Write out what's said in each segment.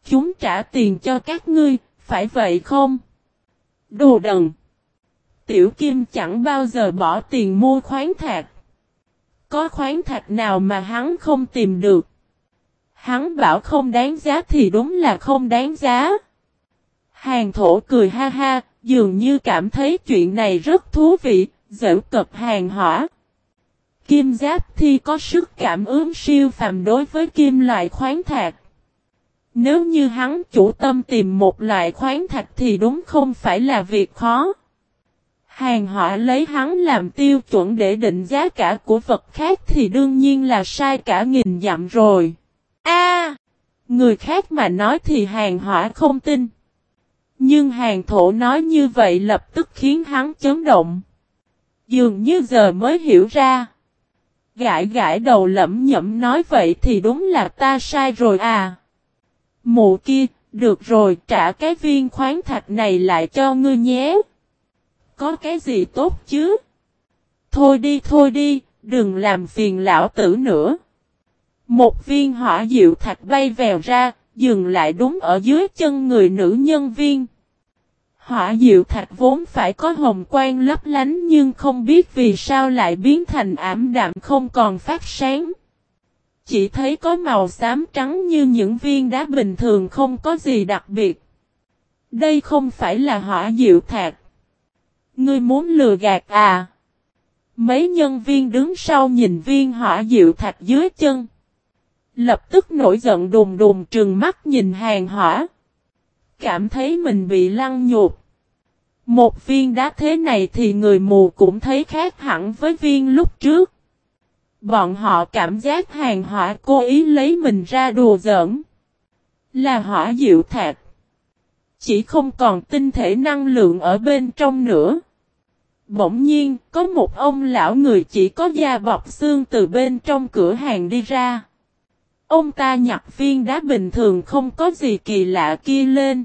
Chúng trả tiền cho các ngươi, phải vậy không? Đồ đần! Tiểu Kim chẳng bao giờ bỏ tiền mua khoáng thạch. Có khoáng thạch nào mà hắn không tìm được? Hắn bảo không đáng giá thì đúng là không đáng giá. Hàn Thổ cười ha ha, dường như cảm thấy chuyện này rất thú vị, giễu cợt Hàn Hỏa. Kim Giáp Thi có sức cảm ứng siêu phàm đối với kim loại khoáng thạch. Nếu như hắn chủ tâm tìm một loại khoáng thạch thì đúng không phải là việc khó. Hàn Hỏa lấy hắn làm tiêu chuẩn để định giá cả của vật khác thì đương nhiên là sai cả nghìn dặm rồi. Người khác mà nói thì Hàn Hỏa không tin. Nhưng Hàn Thổ nói như vậy lập tức khiến hắn chấn động. Dường như giờ mới hiểu ra. Gãi gãi đầu lẩm nhẩm nói vậy thì đúng là ta sai rồi à. Mụ kia, được rồi, trả cái viên khoáng thạch này lại cho ngươi nhé. Có cái gì tốt chứ? Thôi đi, đừng làm phiền lão tử nữa. Một viên hỏa diệu thạch bay vèo ra, dừng lại đúng ở dưới chân người nữ nhân viên. Hỏa diệu thạch vốn phải có hồng quang lấp lánh nhưng không biết vì sao lại biến thành ảm đạm không còn phát sáng. Chỉ thấy có màu xám trắng như những viên đá bình thường không có gì đặc biệt. Đây không phải là hỏa diệu thạch. Ngươi muốn lừa gạt à? Mấy nhân viên đứng sau nhìn viên hỏa diệu thạch dưới chân. Lập tức nổi giận đùng đùng trừng mắt nhìn Hàn Hỏa. Cảm thấy mình bị lăng nhục. Một viên đá thế này thì người mù cũng thấy khác hẳn với viên lúc trước. Bọn họ cảm giác Hàn Hỏa cố ý lấy mình ra đùa giỡn. Là hỏa diệu thạch. Chỉ không còn tinh thể năng lượng ở bên trong nữa. Bỗng nhiên, có một ông lão người chỉ có da bọc xương từ bên trong cửa hàng đi ra. Ông ta nhặt viên đá bình thường không có gì kỳ lạ kia lên.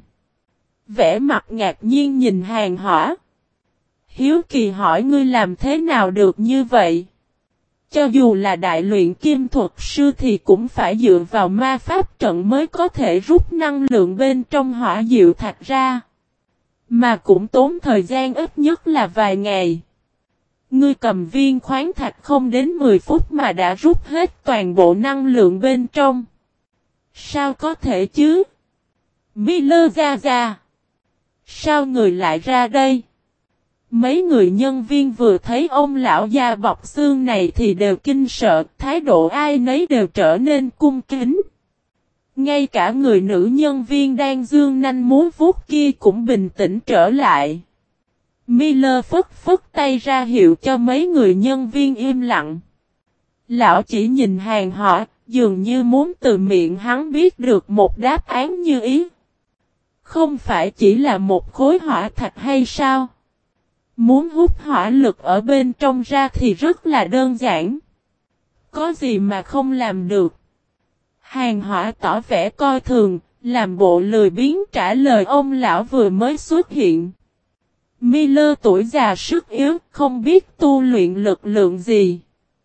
Vẻ mặt ngạc nhiên nhìn Hàn Hỏa. Hiếu kỳ hỏi ngươi làm thế nào được như vậy? Cho dù là đại luyện kim thuật sư thì cũng phải dựa vào ma pháp trận mới có thể rút năng lượng bên trong hỏa diệu thạch ra. Mà cũng tốn thời gian ít nhất là vài ngày. Ngươi cầm viên khoáng thạch không đến 10 phút mà đã rút hết toàn bộ năng lượng bên trong. Sao có thể chứ? Miller ra. Sao người lại ra đây? Mấy người nhân viên vừa thấy ông lão da bọc xương này thì đều kinh sợ, thái độ ai nấy đều trở nên cung kính. Ngay cả người nữ nhân viên đang dương nanh múa vuốt kia cũng bình tĩnh trở lại. Miller phất tay ra hiệu cho mấy người nhân viên im lặng. Lão chỉ nhìn Hàn Hỏa, dường như muốn từ miệng hắn biết được một đáp án như ý. Không phải chỉ là một khối hỏa thạch hay sao? Muốn hút hỏa lực ở bên trong ra thì rất là đơn giản. Có gì mà không làm được? Hàn Hỏa tỏ vẻ coi thường, làm bộ lười biếng trả lời ông lão vừa mới xuất hiện. Miller tuổi già sức yếu, không biết tu luyện lực lượng gì.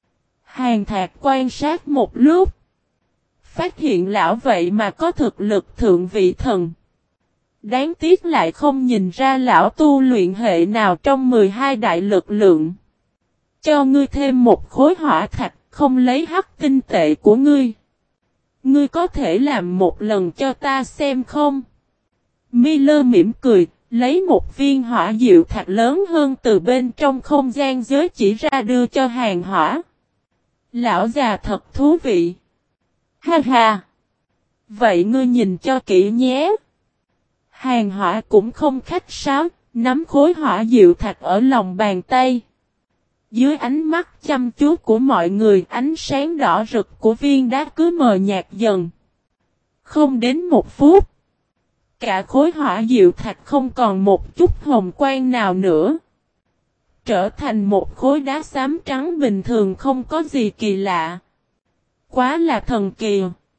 Hàn Thạc quan sát một lúc. Phát hiện lão vậy mà có thực lực thượng vị thần. Đáng tiếc lại không nhìn ra lão tu luyện hệ nào trong 12 đại lực lượng. Cho ngươi thêm một khối hỏa thạch, không lấy hắc tinh tệ của ngươi. Ngươi có thể làm một lần cho ta xem không? Miller mỉm cười, lấy một viên hỏa diệu thạch lớn hơn từ bên trong không gian giới chỉ ra đưa cho Hàn Hỏa. Lão già thật thú vị. Ha ha! Vậy ngươi nhìn cho kỹ nhé. Hàn Hỏa cũng không khách sáo, nắm khối hỏa diệu thạch ở lòng bàn tay. Dưới ánh mắt chăm chú của mọi người, ánh sáng đỏ rực của viên đá cứ mờ nhạt dần. Không đến 1 phút. Cả khối hỏa diệu thạch không còn một chút hồng quang nào nữa. Trở thành một khối đá xám trắng bình thường không có gì kỳ lạ. Quá là thần kỳ.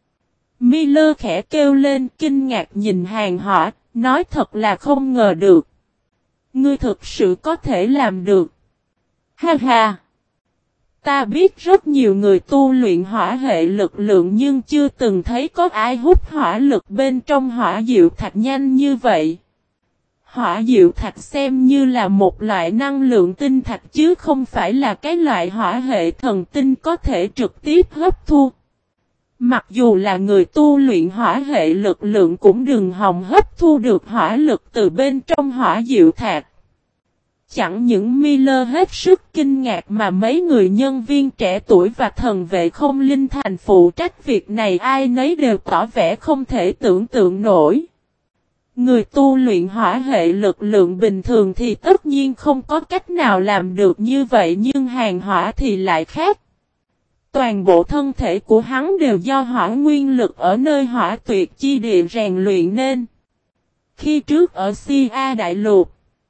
Miller khẽ kêu lên kinh ngạc nhìn Hàn Hỏa, nói thật là không ngờ được. Ngươi thực sự có thể làm được. Ha ha! Ta biết rất nhiều người tu luyện hỏa hệ lực lượng nhưng chưa từng thấy có ai hút hỏa lực bên trong hỏa diệu thạch nhanh như vậy. Hỏa diệu thạch xem như là một loại năng lượng tinh thạch chứ không phải là cái loại hỏa hệ thần tinh có thể trực tiếp hấp thu. Mặc dù là người tu luyện hỏa hệ lực lượng cũng đừng hòng hấp thu được hỏa lực từ bên trong hỏa diệu thạch. Chẳng những Miller hết sức kinh ngạc mà mấy người nhân viên trẻ tuổi và thần vệ không linh thành phụ trách việc này ai nấy đều tỏ vẻ không thể tưởng tượng nổi. Người tu luyện hỏa hệ lực lượng bình thường thì tất nhiên không có cách nào làm được như vậy nhưng hàng hỏa thì lại khác. Toàn bộ thân thể của hắn đều do hỏa nguyên lực ở nơi hỏa tuyệt chi địa rèn luyện nên. Khi trước ở Sia Đại Lục,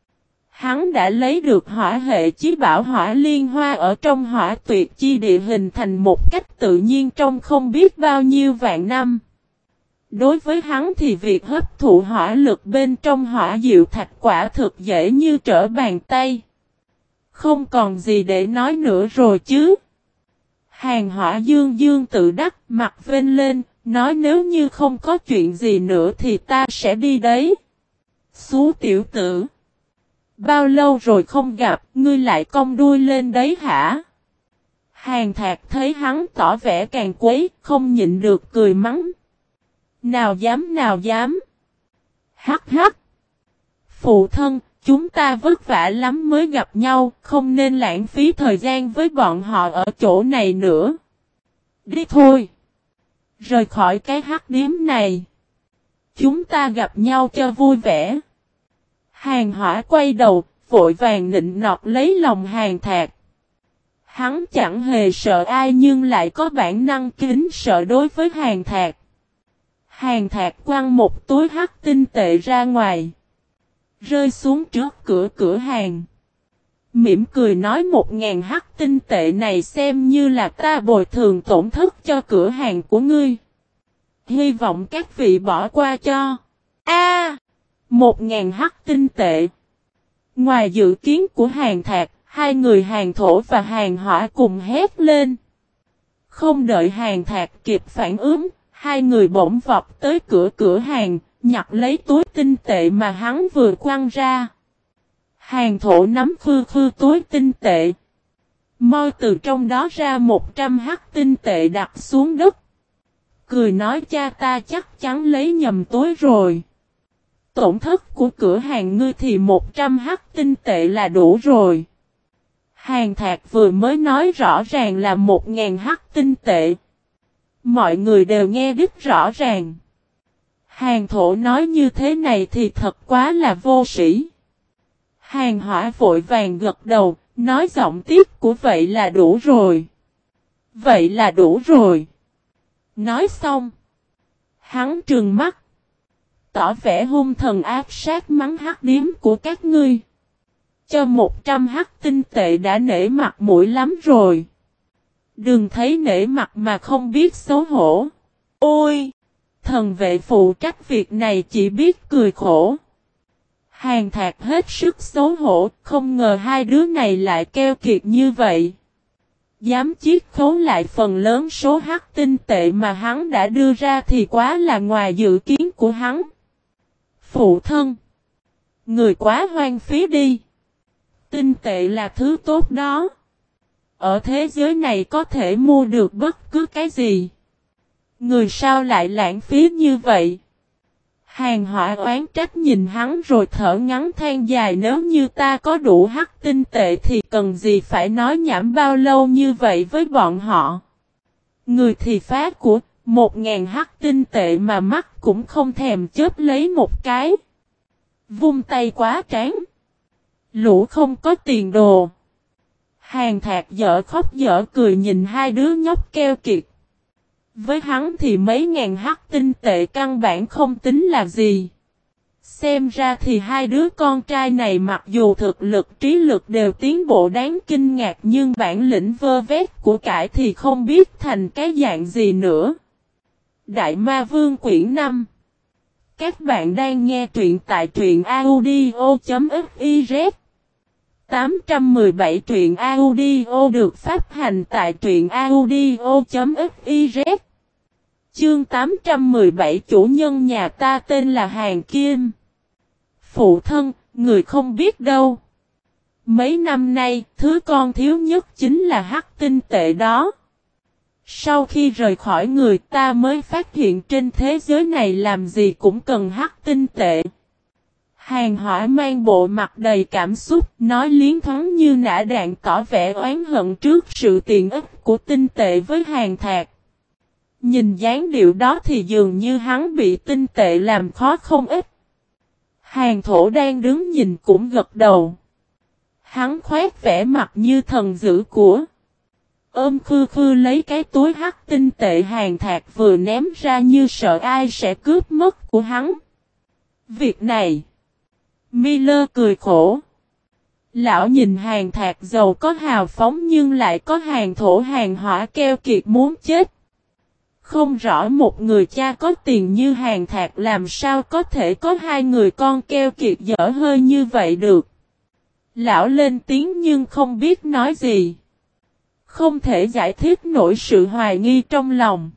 hắn đã lấy được hỏa hệ chí bảo hỏa liên hoa ở trong hỏa tuyệt chi địa hình thành một cách tự nhiên trong không biết bao nhiêu vạn năm. Đối với hắn thì việc hấp thụ hỏa lực bên trong hỏa diệu thạch quả thực dễ như trở bàn tay. Không còn gì để nói nữa rồi chứ. Hàng hỏa dương dương tự đắc mặt vênh lên, nói nếu như không có chuyện gì nữa thì ta sẽ đi đấy. Xú tiểu tử. Bao lâu rồi không gặp, ngươi lại cong đuôi lên đấy hả? Hàng Thạc thấy hắn tỏ vẻ càng quấy, không nhịn được cười mắng. Nào dám nào dám. Hắc hắc. Phụ thân, chúng ta vất vả lắm mới gặp nhau, không nên lãng phí thời gian với bọn họ ở chỗ này nữa. Đi thôi. Rời khỏi cái hắc điếm này. Chúng ta gặp nhau cho vui vẻ. Hàng hỏa quay đầu, vội vàng nịnh nọt lấy lòng Hàng Thạc. Hắn chẳng hề sợ ai nhưng lại có bản năng kính sợ đối với Hàng Thạc. Hàng Thạc quăng một túi hắc tinh tệ ra ngoài. Rơi xuống trước cửa hàng. Mỉm cười nói 1.000 hắc tinh tệ này xem như là ta bồi thường tổn thất cho cửa hàng của ngươi. Hy vọng các vị bỏ qua cho. 1.000 hắc tinh tệ. Ngoài dự kiến của Hàng Thạc, hai người Hàng Thổ và Hàng Hỏa cùng hét lên. Không đợi Hàng Thạc kịp phản ứng, hai người bỗng vọt tới cửa hàng, nhặt lấy túi tinh tệ mà hắn vừa quăng ra. Hàng Thổ nắm khư túi tinh tệ. Moi từ trong đó ra 100 hắc tinh tệ đặt xuống đất. Cười nói cha ta chắc chắn lấy nhầm túi rồi. Tổn thất của cửa hàng ngươi thì 100 hắc tinh tệ là đủ rồi. Hàng Thạc vừa mới nói rõ ràng là 1.000 hắc tinh tệ. Mọi người đều nghe đứt rõ ràng. Hàng Thổ nói như thế này thì thật quá là vô sĩ. Hàng Hỏa vội vàng gật đầu, nói giọng tiếp của vậy là đủ rồi. Vậy là đủ rồi. Nói xong. Hắn trừng mắt. Tỏ vẻ hung thần ác sát mắng hắc điếm của các ngươi. Cho 100 hắc tinh tệ đã nể mặt mũi lắm rồi. Đừng thấy nể mặt mà không biết xấu hổ. Ôi! Thần vệ phụ trách việc này chỉ biết cười khổ. Hàng Thạc hết sức xấu hổ, không ngờ hai đứa này lại keo kiệt như vậy. Dám chiết khấu lại phần lớn số hắc tinh tệ mà hắn đã đưa ra thì quá là ngoài dự kiến của hắn. Phụ thân! Người quá hoang phí đi. Tinh tệ là thứ tốt đó. Ở thế giới này có thể mua được bất cứ cái gì. Người sao lại lãng phí như vậy? Hàng Hỏa oán trách nhìn hắn rồi thở ngắn than dài nếu như ta có đủ hắc tinh tệ thì cần gì phải nói nhảm bao lâu như vậy với bọn họ. Người thì phá của 1.000 hắc tinh tệ mà mắt cũng không thèm chớp lấy một cái. Vung tay quá tráng. Lũ không có tiền đồ. Hàng Thạc dở khóc dở cười nhìn hai đứa nhóc keo kiệt. Với hắn thì mấy ngàn hắc tinh tệ căn bản không tính là gì. Xem ra thì hai đứa con trai này mặc dù thực lực trí lực đều tiến bộ đáng kinh ngạc nhưng bản lĩnh vơ vét của cải thì không biết thành cái dạng gì nữa. Đại Ma Vương quyển 5. Các bạn đang nghe truyện tại truyện audio.fiz. 817 truyện audio được phát hành tại truyện audio.fiz. Chương 817 chủ nhân nhà ta tên là Hàng Kim. Phụ thân, người không biết đâu. Mấy năm nay, thứ con thiếu nhất chính là hắc tinh tệ đó. Sau khi rời khỏi người ta mới phát hiện trên thế giới này làm gì cũng cần hắc tinh tệ. Hàng Hỏa mang bộ mặt đầy cảm xúc, nói liến thoáng như nã đạn tỏ vẻ oán hận trước sự tiện ích của tinh tệ với Hàng Thạc. Nhìn dáng điệu đó thì dường như hắn bị tinh tệ làm khó không ít. Hàng Thổ đang đứng nhìn cũng gật đầu. Hắn khoét vẻ mặt như thần dữ của. Ôm khư khư lấy cái túi hắc tinh tệ Hàng Thạc vừa ném ra như sợ ai sẽ cướp mất của hắn. Việc này. Miller cười khổ. Lão nhìn Hàng Thạc giàu có hào phóng nhưng lại có Hàng Thổ Hàng Hỏa keo kiệt muốn chết. Không rõ một người cha có tiền như Hàng Thạc làm sao có thể có hai người con keo kiệt dở hơi như vậy được. Lão lên tiếng nhưng không biết nói gì. Không thể giải thích nổi sự hoài nghi trong lòng.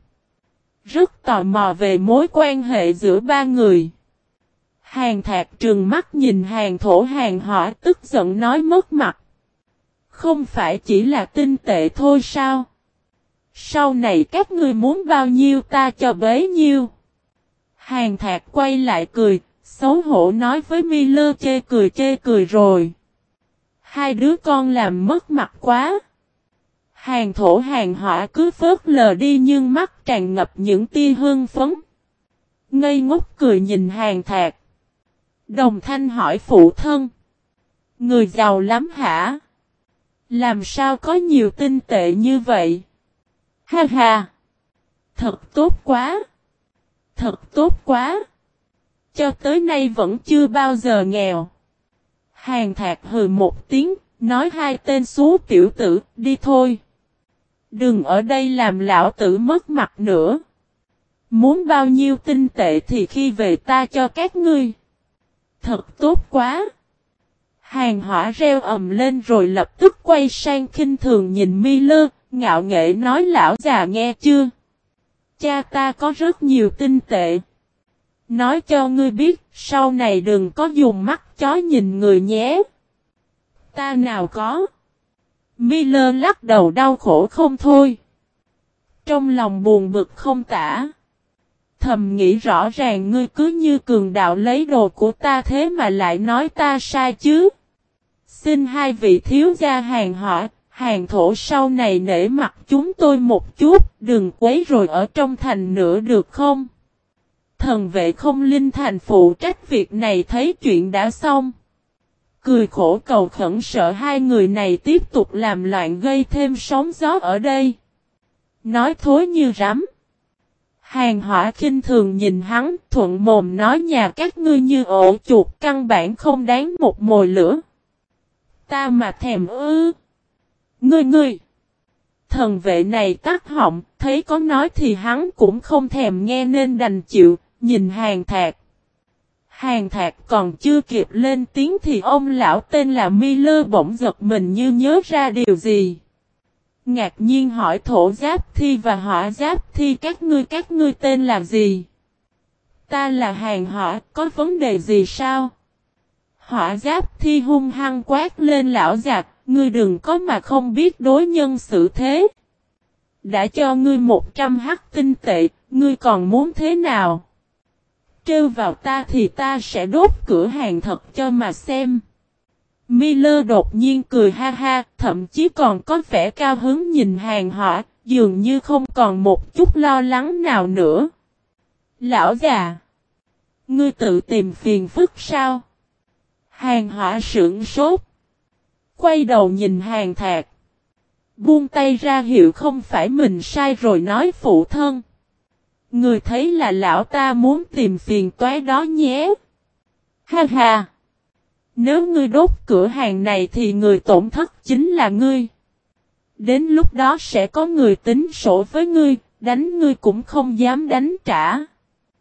Rất tò mò về mối quan hệ giữa ba người. Hàng Thạc trừng mắt nhìn Hàng Thổ Hàng Hỏa tức giận nói mất mặt. Không phải chỉ là tinh tệ thôi sao? Sau này các ngươi muốn bao nhiêu ta cho bấy nhiêu. Hàng Thạc quay lại cười, xấu hổ nói với Miller chê cười rồi. Hai đứa con làm mất mặt quá. Hàng Thổ Hàng Hỏa cứ phớt lờ đi nhưng mắt tràn ngập những tia hưng phấn. Ngây ngốc cười nhìn Hàng Thạc. Đồng thanh hỏi phụ thân. Người giàu lắm hả? Làm sao có nhiều tinh tệ như vậy? Ha ha! Thật tốt quá! Thật tốt quá! Cho tới nay vẫn chưa bao giờ nghèo. Hàng Thạc hừ một tiếng, nói hai tên xú tiểu tử, đi thôi. Đừng ở đây làm lão tử mất mặt nữa. Muốn bao nhiêu tinh tệ thì khi về ta cho các ngươi. Thật tốt quá! Hàng Hỏa reo ầm lên rồi lập tức quay sang khinh thường nhìn Miller, ngạo nghễ nói lão già nghe chưa? Cha ta có rất nhiều tinh tệ. Nói cho ngươi biết, sau này đừng có dùng mắt chó nhìn người nhé. Ta nào có. Miller lắc đầu đau khổ không thôi. Trong lòng buồn bực không tả. Thầm nghĩ rõ ràng ngươi cứ như cường đạo lấy đồ của ta thế mà lại nói ta sai chứ. Xin hai vị thiếu gia Hàng Hỏa, Hàng Thổ sau này nể mặt chúng tôi một chút, đừng quấy rồi ở trong thành nữa được không? Thần vệ không linh thành phụ trách việc này thấy chuyện đã xong. Cười khổ cầu khẩn sợ hai người này tiếp tục làm loạn gây thêm sóng gió ở đây. Nói thối như rắm. Hàng Hỏa khinh thường nhìn hắn, thuận mồm nói nhà các ngươi như ổ chuột căn bản không đáng một mồi lửa. Ta mà thèm ư. Ngươi. Thần vệ này tắt họng, thấy có nói thì hắn cũng không thèm nghe nên đành chịu, nhìn Hàng Thạc. Hàng Thạc còn chưa kịp lên tiếng thì ông lão tên là Miller bỗng giật mình như nhớ ra điều gì. Ngạc nhiên hỏi Thổ Giáp Thi và Hỏa Giáp Thi các ngươi tên là gì? Ta là Hàng Hỏa, có vấn đề gì sao? Hỏa Giáp Thi hung hăng quát lên lão giặc, ngươi đừng có mà không biết đối nhân xử thế. Đã cho ngươi 100 hắc tinh tệ, ngươi còn muốn thế nào? Trêu vào ta thì ta sẽ đốt cửa hàng thật cho mà xem. Miller đột nhiên cười ha ha, thậm chí còn có vẻ cao hứng nhìn Hàng Hỏa, dường như không còn một chút lo lắng nào nữa. Lão già! Ngươi tự tìm phiền phức sao? Hàng Hỏa sững sốt. Quay đầu nhìn Hàng Thạc. Buông tay ra hiệu không phải mình sai rồi nói phụ thân. Người thấy là lão ta muốn tìm phiền toái đó nhé. Ha ha! Nếu ngươi đốt cửa hàng này thì người tổn thất chính là ngươi. Đến lúc đó sẽ có người tính sổ với ngươi, đánh ngươi cũng không dám đánh trả.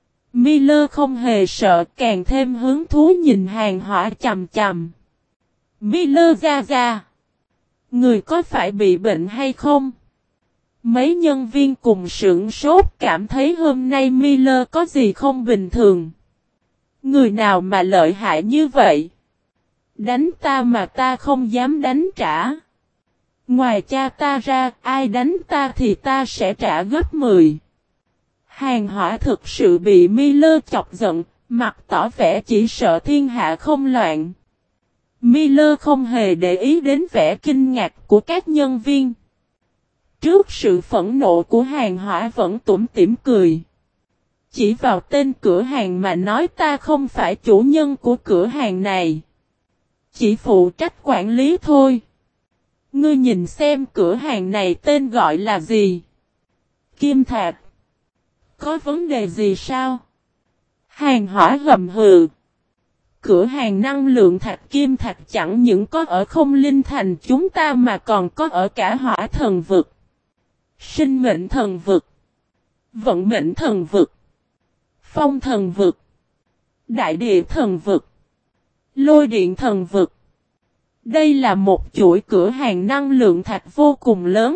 Miller không hề sợ, càng thêm hứng thú nhìn Hàng Hỏa chằm chằm. Miller ra ra. Người có phải bị bệnh hay không? Mấy nhân viên cùng sửng sốt cảm thấy hôm nay Miller có gì không bình thường. Người nào mà lợi hại như vậy? Đánh ta mà ta không dám đánh trả. Ngoài cha ta ra, ai đánh ta thì ta sẽ trả gấp 10. Hàng Hỏa thực sự bị Miller chọc giận, mặt tỏ vẻ chỉ sợ thiên hạ không loạn. Miller không hề để ý đến vẻ kinh ngạc của các nhân viên. Trước sự phẫn nộ của Hàng Hỏa vẫn tủm tỉm cười. Chỉ vào tên cửa hàng mà nói ta không phải chủ nhân của cửa hàng này. Chỉ phụ trách quản lý thôi. Ngươi nhìn xem cửa hàng này tên gọi là gì? Kim Thạch. Có vấn đề gì sao? Hàng Hỏa hầm hừ. Cửa hàng năng lượng thạch Kim Thạch chẳng những có ở không linh thành chúng ta mà còn có ở cả Hỏa thần vực, Sinh mệnh thần vực, Vận mệnh thần vực, Phong thần vực, Đại địa thần vực, Lôi điện thần vực. Đây là một chuỗi cửa hàng năng lượng thạch vô cùng lớn.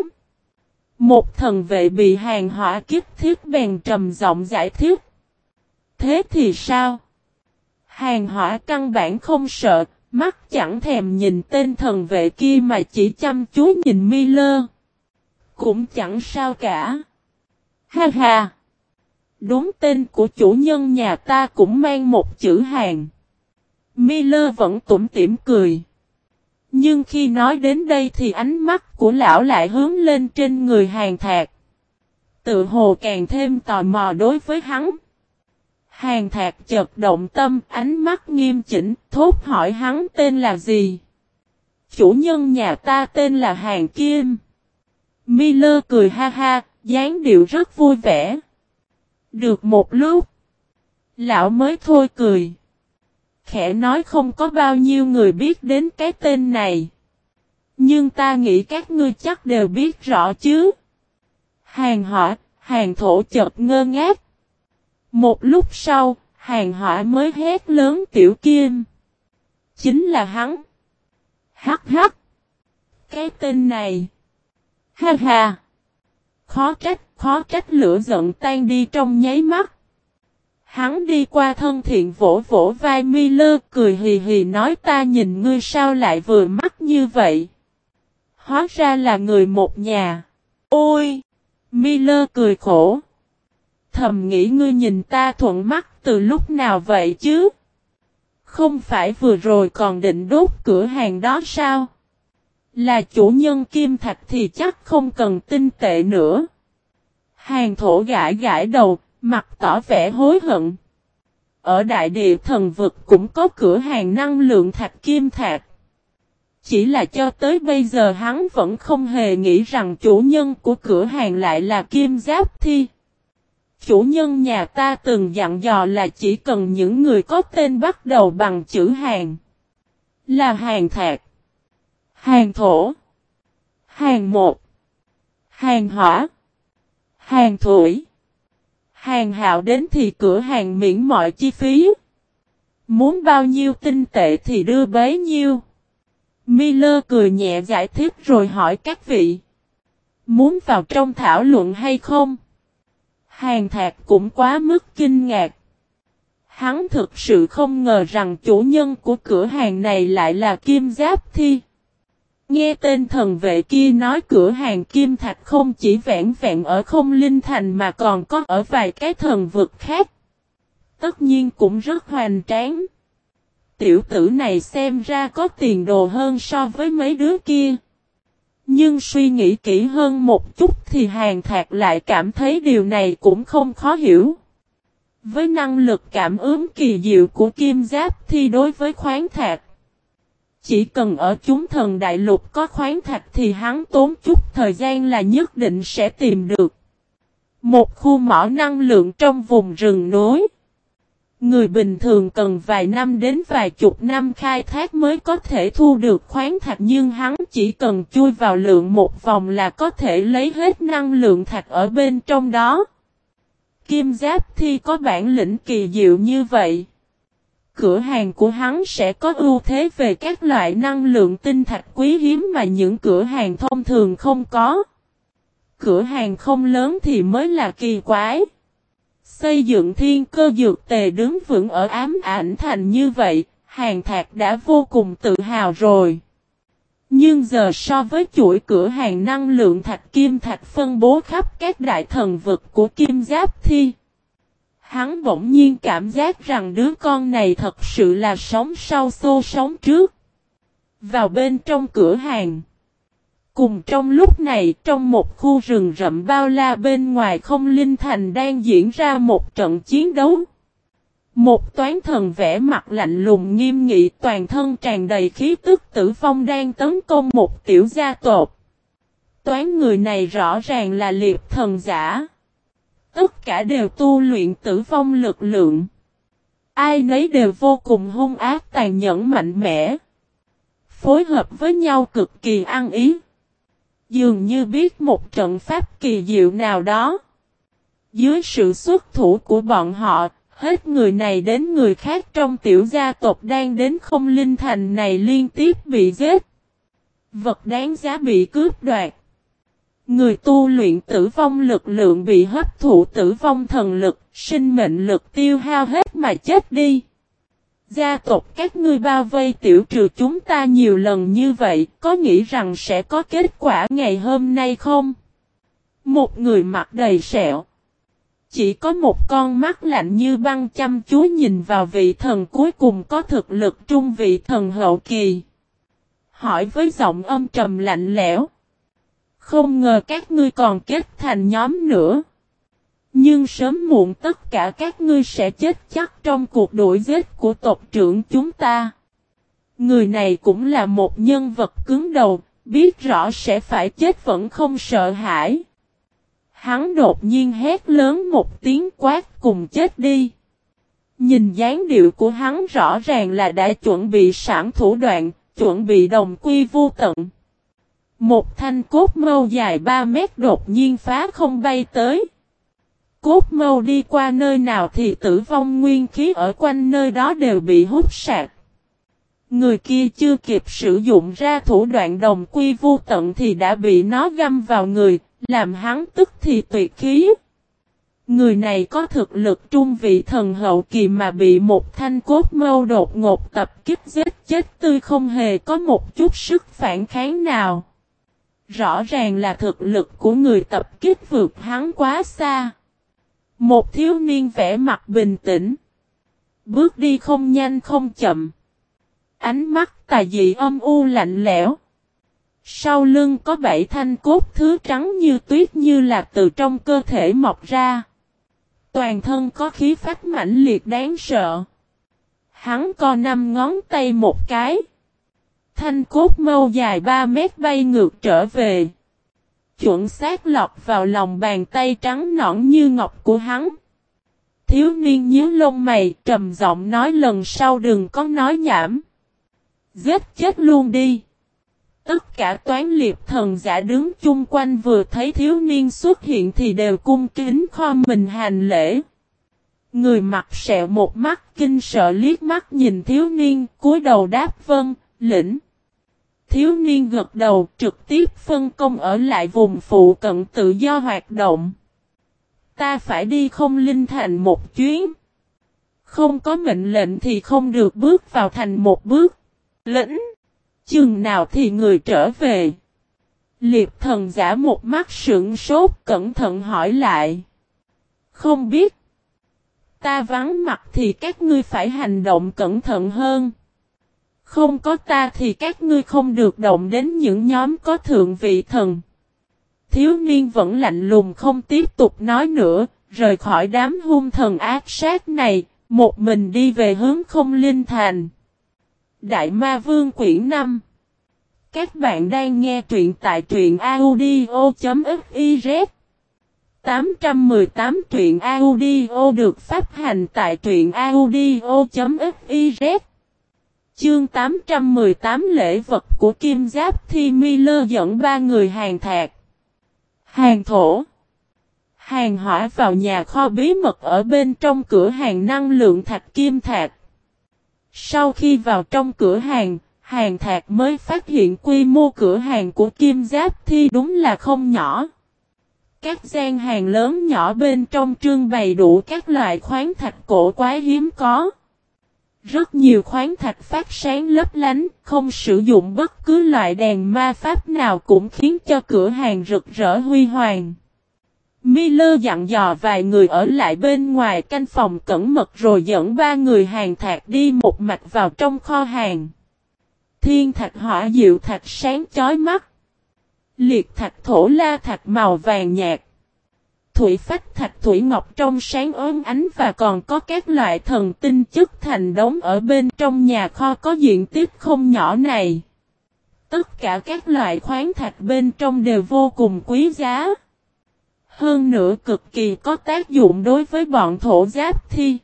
Một thần vệ bị Hàng Hỏa kích thiết bèn trầm giọng giải thích. Thế thì sao? Hàng Hỏa căn bản không sợ, mắt chẳng thèm nhìn tên thần vệ kia mà chỉ chăm chú nhìn Miller. Cũng chẳng sao cả. Ha ha! Đúng tên của chủ nhân nhà ta cũng mang một chữ Hàng. Miller vẫn tủm tỉm cười. Nhưng khi nói đến đây thì ánh mắt của lão lại hướng lên trên người Hàn Thạc. Tự hồ càng thêm tò mò đối với hắn. Hàn Thạc chợt động tâm, ánh mắt nghiêm chỉnh, thốt hỏi hắn tên là gì. Chủ nhân nhà ta tên là Hàn Kim. Miller cười ha ha, dáng điệu rất vui vẻ. Được một lúc, lão mới thôi cười. Khẽ nói không có bao nhiêu người biết đến cái tên này. Nhưng ta nghĩ các ngươi chắc đều biết rõ chứ. Hàng Hỏa, Hàng Thổ chợt ngơ ngác. Một lúc sau, Hàng Hỏa mới hét lớn Tiểu Kim. Chính là hắn. Hắc hắc. Cái tên này. Ha ha. Khó trách lửa giận tan đi trong nháy mắt. Hắn đi qua thân thiện vỗ vỗ vai Miller cười hì hì nói ta nhìn ngươi sao lại vừa mắt như vậy. Hóa ra là người một nhà. Ôi! Miller cười khổ. Thầm nghĩ ngươi nhìn ta thuận mắt từ lúc nào vậy chứ? Không phải vừa rồi còn định đốt cửa hàng đó sao? Là chủ nhân Kim Thạch thì chắc không cần tinh tệ nữa. Hàng Thổ gãi gãi đầu, mặt tỏ vẻ hối hận. Ở Đại Địa thần vực cũng có cửa hàng năng lượng thạch Kim Thạch. Chỉ là cho tới bây giờ hắn vẫn không hề nghĩ rằng chủ nhân của cửa hàng lại là Kim Giáp Thi. Chủ nhân nhà ta từng dặn dò là chỉ cần những người có tên bắt đầu bằng chữ Hàn. Là Hàn Thạc, Hàn Thổ, Hàn Một, Hàn Hỏa, Hàn Thủy, Hàn Hạo đến thì cửa hàng miễn mọi chi phí. Muốn bao nhiêu tinh tệ thì đưa bấy nhiêu. Miller cười nhẹ giải thích rồi hỏi các vị. Muốn vào trong thảo luận hay không? Hàn Thạc cũng quá mức kinh ngạc. Hắn thực sự không ngờ rằng chủ nhân của cửa hàng này lại là Kim Giáp Thi. Nghe tên thần vệ kia nói cửa hàng Kim Thạch không chỉ vẹn vẹn ở không linh thành mà còn có ở vài cái thần vực khác. Tất nhiên cũng rất hoành tráng. Tiểu tử này xem ra có tiền đồ hơn so với mấy đứa kia. Nhưng suy nghĩ kỹ hơn một chút thì Hàn Thạc lại cảm thấy điều này cũng không khó hiểu. Với năng lực cảm ứng kỳ diệu của Kim Giáp Thi đối với khoáng thạch, chỉ cần ở chúng thần đại lục có khoáng thạch thì hắn tốn chút thời gian là nhất định sẽ tìm được. Một khu mỏ năng lượng trong vùng rừng núi. Người bình thường cần vài năm đến vài chục năm khai thác mới có thể thu được khoáng thạch nhưng hắn chỉ cần chui vào lượng một vòng là có thể lấy hết năng lượng thạch ở bên trong đó. Kim Giáp Thi có bản lĩnh kỳ diệu như vậy. Cửa hàng của hắn sẽ có ưu thế về các loại năng lượng tinh thạch quý hiếm mà những cửa hàng thông thường không có. Cửa hàng không lớn thì mới là kỳ quái. Xây dựng Thiên Cơ Dược Tề đứng vững ở Ám Ảnh Thành như vậy, Hàn Thạc đã vô cùng tự hào rồi. Nhưng giờ so với chuỗi cửa hàng năng lượng thạch kim thạch phân bố khắp các đại thần vực của Kim Giáp Thi, hắn bỗng nhiên cảm giác rằng đứa con này thật sự là sống sau xô sống trước. Vào bên trong cửa hàng. Cùng trong lúc này, trong một khu rừng rậm bao la bên ngoài Không Linh Thành đang diễn ra một trận chiến đấu. Một toán thần vẽ mặt lạnh lùng nghiêm nghị, toàn thân tràn đầy khí tức tử vong đang tấn công một tiểu gia tộc. Toán người này rõ ràng là liệp thần giả. Tất cả đều tu luyện tử vong lực lượng. Ai nấy đều vô cùng hung ác tàn nhẫn mạnh mẽ. Phối hợp với nhau cực kỳ ăn ý. Dường như biết một trận pháp kỳ diệu nào đó. Dưới sự xuất thủ của bọn họ, hết người này đến người khác trong tiểu gia tộc đang đến Không Linh Thành này liên tiếp bị giết. Vật đáng giá bị cướp đoạt. Người tu luyện tử vong lực lượng bị hấp thụ tử vong thần lực, sinh mệnh lực tiêu hao hết mà chết đi. Gia tộc các ngươi bao vây tiểu trừ chúng ta nhiều lần như vậy, có nghĩ rằng sẽ có kết quả ngày hôm nay không? Một người mặt đầy sẹo. Chỉ có một con mắt lạnh như băng chăm chú nhìn vào vị thần cuối cùng có thực lực trung vị thần hậu kỳ. Hỏi với giọng âm trầm lạnh lẽo. Không ngờ các ngươi còn kết thành nhóm nữa. Nhưng sớm muộn tất cả các ngươi sẽ chết chắc trong cuộc đuổi giết của tộc trưởng chúng ta. Người này cũng là một nhân vật cứng đầu, biết rõ sẽ phải chết vẫn không sợ hãi. Hắn đột nhiên hét lớn một tiếng quát cùng chết đi. Nhìn dáng điệu của hắn rõ ràng là đã chuẩn bị sẵn thủ đoạn, chuẩn bị đồng quy vu tận. Một thanh cốt mâu dài 3 mét đột nhiên phá không bay tới. Cốt mâu đi qua nơi nào thì tử vong nguyên khí ở quanh nơi đó đều bị hút sạch. Người kia chưa kịp sử dụng ra thủ đoạn đồng quy vu tận thì đã bị nó găm vào người, làm hắn tức thì tuyệt khí. Người này có thực lực trung vị thần hậu kỳ mà bị một thanh cốt mâu đột ngột tập kích giết chết tươi không hề có một chút sức phản kháng nào. Rõ ràng là thực lực của người tập kích vượt hắn quá xa. Một thiếu niên vẻ mặt bình tĩnh. Bước đi không nhanh không chậm. Ánh mắt tà dị âm u lạnh lẽo. Sau lưng có 7 thanh cốt thứ trắng như tuyết như là từ trong cơ thể mọc ra. Toàn thân có khí phách mãnh liệt đáng sợ. Hắn co 5 ngón tay một cái. Thanh cốt mâu dài 3 mét bay ngược trở về. Chuẩn xác lọt vào lòng bàn tay trắng nõn như ngọc của hắn. Thiếu niên nhíu lông mày trầm giọng nói lần sau đừng có nói nhảm. Giết chết luôn đi. Tất cả toán liệp thần giả đứng chung quanh vừa thấy thiếu niên xuất hiện thì đều cung kính kho mình hành lễ. Người mặt sẹo một mắt kinh sợ liếc mắt nhìn thiếu niên cúi đầu đáp vâng, lĩnh. Thiếu niên gật đầu trực tiếp phân công ở lại vùng phụ cận tự do hoạt động. Ta phải đi Không Linh Thành một chuyến. Không có mệnh lệnh thì không được bước vào thành một bước. Lĩnh. Chừng nào thì người trở về. Liệp thần giả một mắt sững sốt cẩn thận hỏi lại. Không biết. Ta vắng mặt thì các ngươi phải hành động cẩn thận hơn. Không có ta thì các ngươi không được động đến những nhóm có thượng vị thần. Thiếu niên vẫn lạnh lùng không tiếp tục nói nữa, rời khỏi đám hung thần ác sát này, một mình đi về hướng Không Linh Thành. Đại Ma Vương quyển 5. Các bạn đang nghe truyện tại truyện audio.fiz 818 truyện audio được phát hành tại truyện audio.fiz. Chương 818 lễ vật của Kim Giáp Thi Miller dẫn 3 người Hàn Thạc, Hàn Thổ, Hàn Hỏa vào nhà kho bí mật ở bên trong cửa hàng năng lượng thạch kim thạch. Sau khi vào trong cửa hàng, Hàn Thạc mới phát hiện quy mô cửa hàng của Kim Giáp Thi đúng là không nhỏ. Các gian hàng lớn nhỏ bên trong trưng bày đủ các loại khoáng thạch cổ quái hiếm có. Rất nhiều khoáng thạch phát sáng lấp lánh, không sử dụng bất cứ loại đèn ma pháp nào cũng khiến cho cửa hàng rực rỡ huy hoàng. Miller dặn dò vài người ở lại bên ngoài canh phòng cẩn mật rồi dẫn 3 người Hàn Thạc đi một mạch vào trong kho hàng. Thiên thạch, hỏa diệu thạch sáng chói mắt. Liệt thạch, thổ la thạch màu vàng nhạt. Thủy phách thạch, thủy ngọc trong sáng óng ánh và còn có các loại thần tinh chất thành đống ở bên trong nhà kho có diện tích không nhỏ này. Tất cả các loại khoáng thạch bên trong đều vô cùng quý giá. Hơn nữa cực kỳ có tác dụng đối với bọn thổ giáp thi,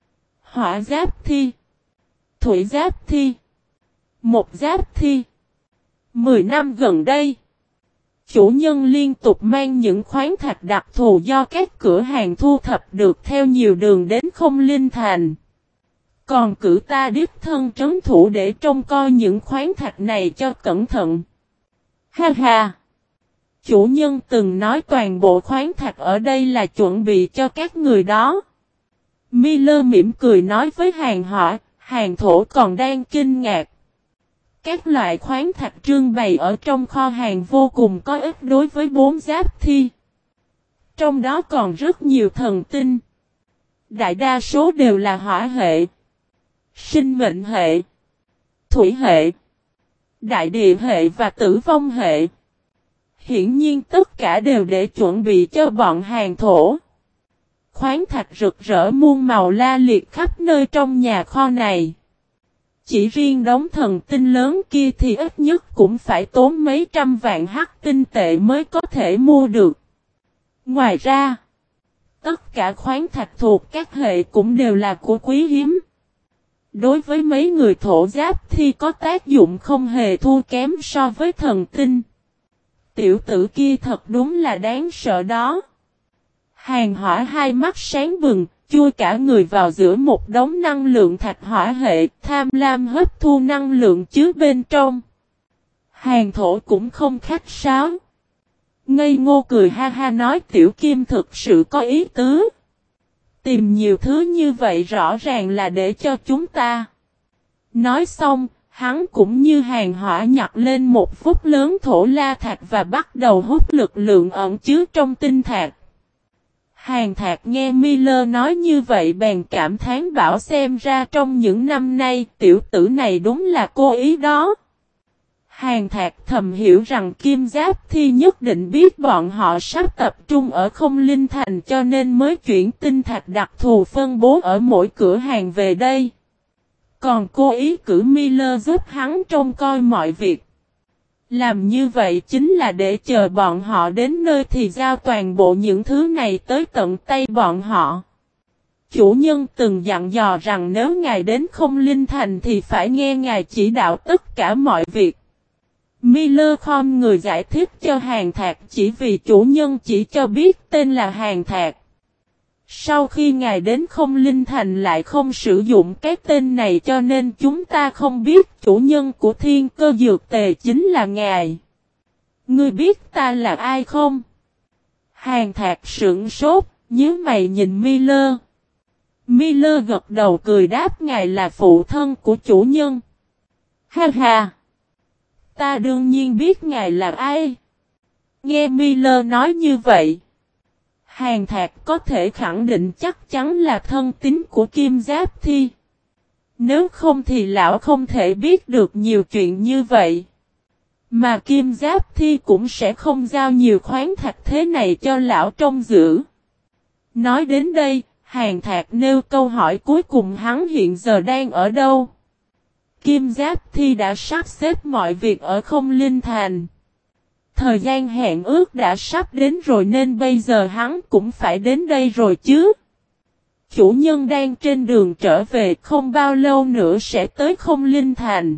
hỏa giáp thi, thủy giáp thi, một giáp thi. 10 năm gần đây, chủ nhân liên tục mang những khoáng thạch đặc thù do các cửa hàng thu thập được theo nhiều đường đến Không Linh Thành. Còn cử ta đích thân trấn thủ để trông coi những khoáng thạch này cho cẩn thận. Ha ha! Chủ nhân từng nói toàn bộ khoáng thạch ở đây là chuẩn bị cho các người đó. Miller mỉm cười nói với Hàn Hỏa, Hàn Thổ còn đang kinh ngạc. Các loại khoáng thạch trưng bày ở trong kho hàng vô cùng có ích đối với 4 giáp thi. Trong đó còn rất nhiều thần tinh. Đại đa số đều là hỏa hệ, sinh mệnh hệ, thủy hệ, đại địa hệ và tử vong hệ. Hiển nhiên tất cả đều để chuẩn bị cho bọn Hàn Thổ. Khoáng thạch rực rỡ muôn màu la liệt khắp nơi trong nhà kho này. Chỉ riêng đống thần tinh lớn kia thì ít nhất cũng phải tốn mấy trăm vạn hắc tinh tệ mới có thể mua được. Ngoài ra, tất cả khoáng thạch thuộc các hệ cũng đều là của quý hiếm. Đối với mấy người thổ giáp thì có tác dụng không hề thua kém so với thần tinh. Tiểu tử kia thật đúng là đáng sợ đó. Hàn Hỏa hai mắt sáng bừng, chui cả người vào giữa một đống năng lượng thạch hỏa hệ, tham lam hấp thu năng lượng chứa bên trong. Hàn Thổ cũng không khách sáo. Ngây ngô cười ha ha nói Tiểu Kim thực sự có ý tứ. Tìm nhiều thứ như vậy rõ ràng là để cho chúng ta. Nói xong, hắn cũng như Hàn Hỏa nhặt lên một phút lớn thổ la thạch và bắt đầu hút lực lượng ẩn chứa trong tinh thạch. Hàn Thạc nghe Miller nói như vậy bèn cảm thán bảo xem ra trong những năm nay tiểu tử này đúng là cố ý đó. Hàn Thạc thầm hiểu rằng Kim Giáp Thi nhất định biết bọn họ sắp tập trung ở Không Linh Thành cho nên mới chuyển tinh thạch đặc thù phân bố ở mỗi cửa hàng về đây. Còn cố ý cử Miller giúp hắn trông coi mọi việc. Làm như vậy chính là để chờ bọn họ đến nơi thì giao toàn bộ những thứ này tới tận tay bọn họ. Chủ nhân từng dặn dò rằng nếu ngài đến Không Linh Thành thì phải nghe ngài chỉ đạo tất cả mọi việc. Miller khom người giải thích cho Hàn Thạc chỉ vì chủ nhân chỉ cho biết tên là Hàn Thạc. Sau khi ngài đến Không Linh Thành lại không sử dụng cái tên này cho nên chúng ta không biết chủ nhân của Thiên Cơ Dược Tề chính là ngài. Ngươi biết ta là ai không? Hàn Thạc sững sốt, nhíu mày nhìn Miller. Miller gật đầu cười đáp ngài là phụ thân của chủ nhân. Ha ha! Ta đương nhiên biết ngài là ai. Nghe Miller nói như vậy. Hàn Thạc có thể khẳng định chắc chắn là thân tín của Kim Giáp Thi. Nếu không thì lão không thể biết được nhiều chuyện như vậy. Mà Kim Giáp Thi cũng sẽ không giao nhiều khoáng thạch thế này cho lão trông giữ. Nói đến đây, Hàn Thạc nêu câu hỏi cuối cùng hắn hiện giờ đang ở đâu. Kim Giáp Thi đã sắp xếp mọi việc ở Không Linh Thành. Thời gian hẹn ước đã sắp đến rồi nên bây giờ hắn cũng phải đến đây rồi chứ. Chủ nhân đang trên đường trở về không bao lâu nữa sẽ tới Không Linh Thành.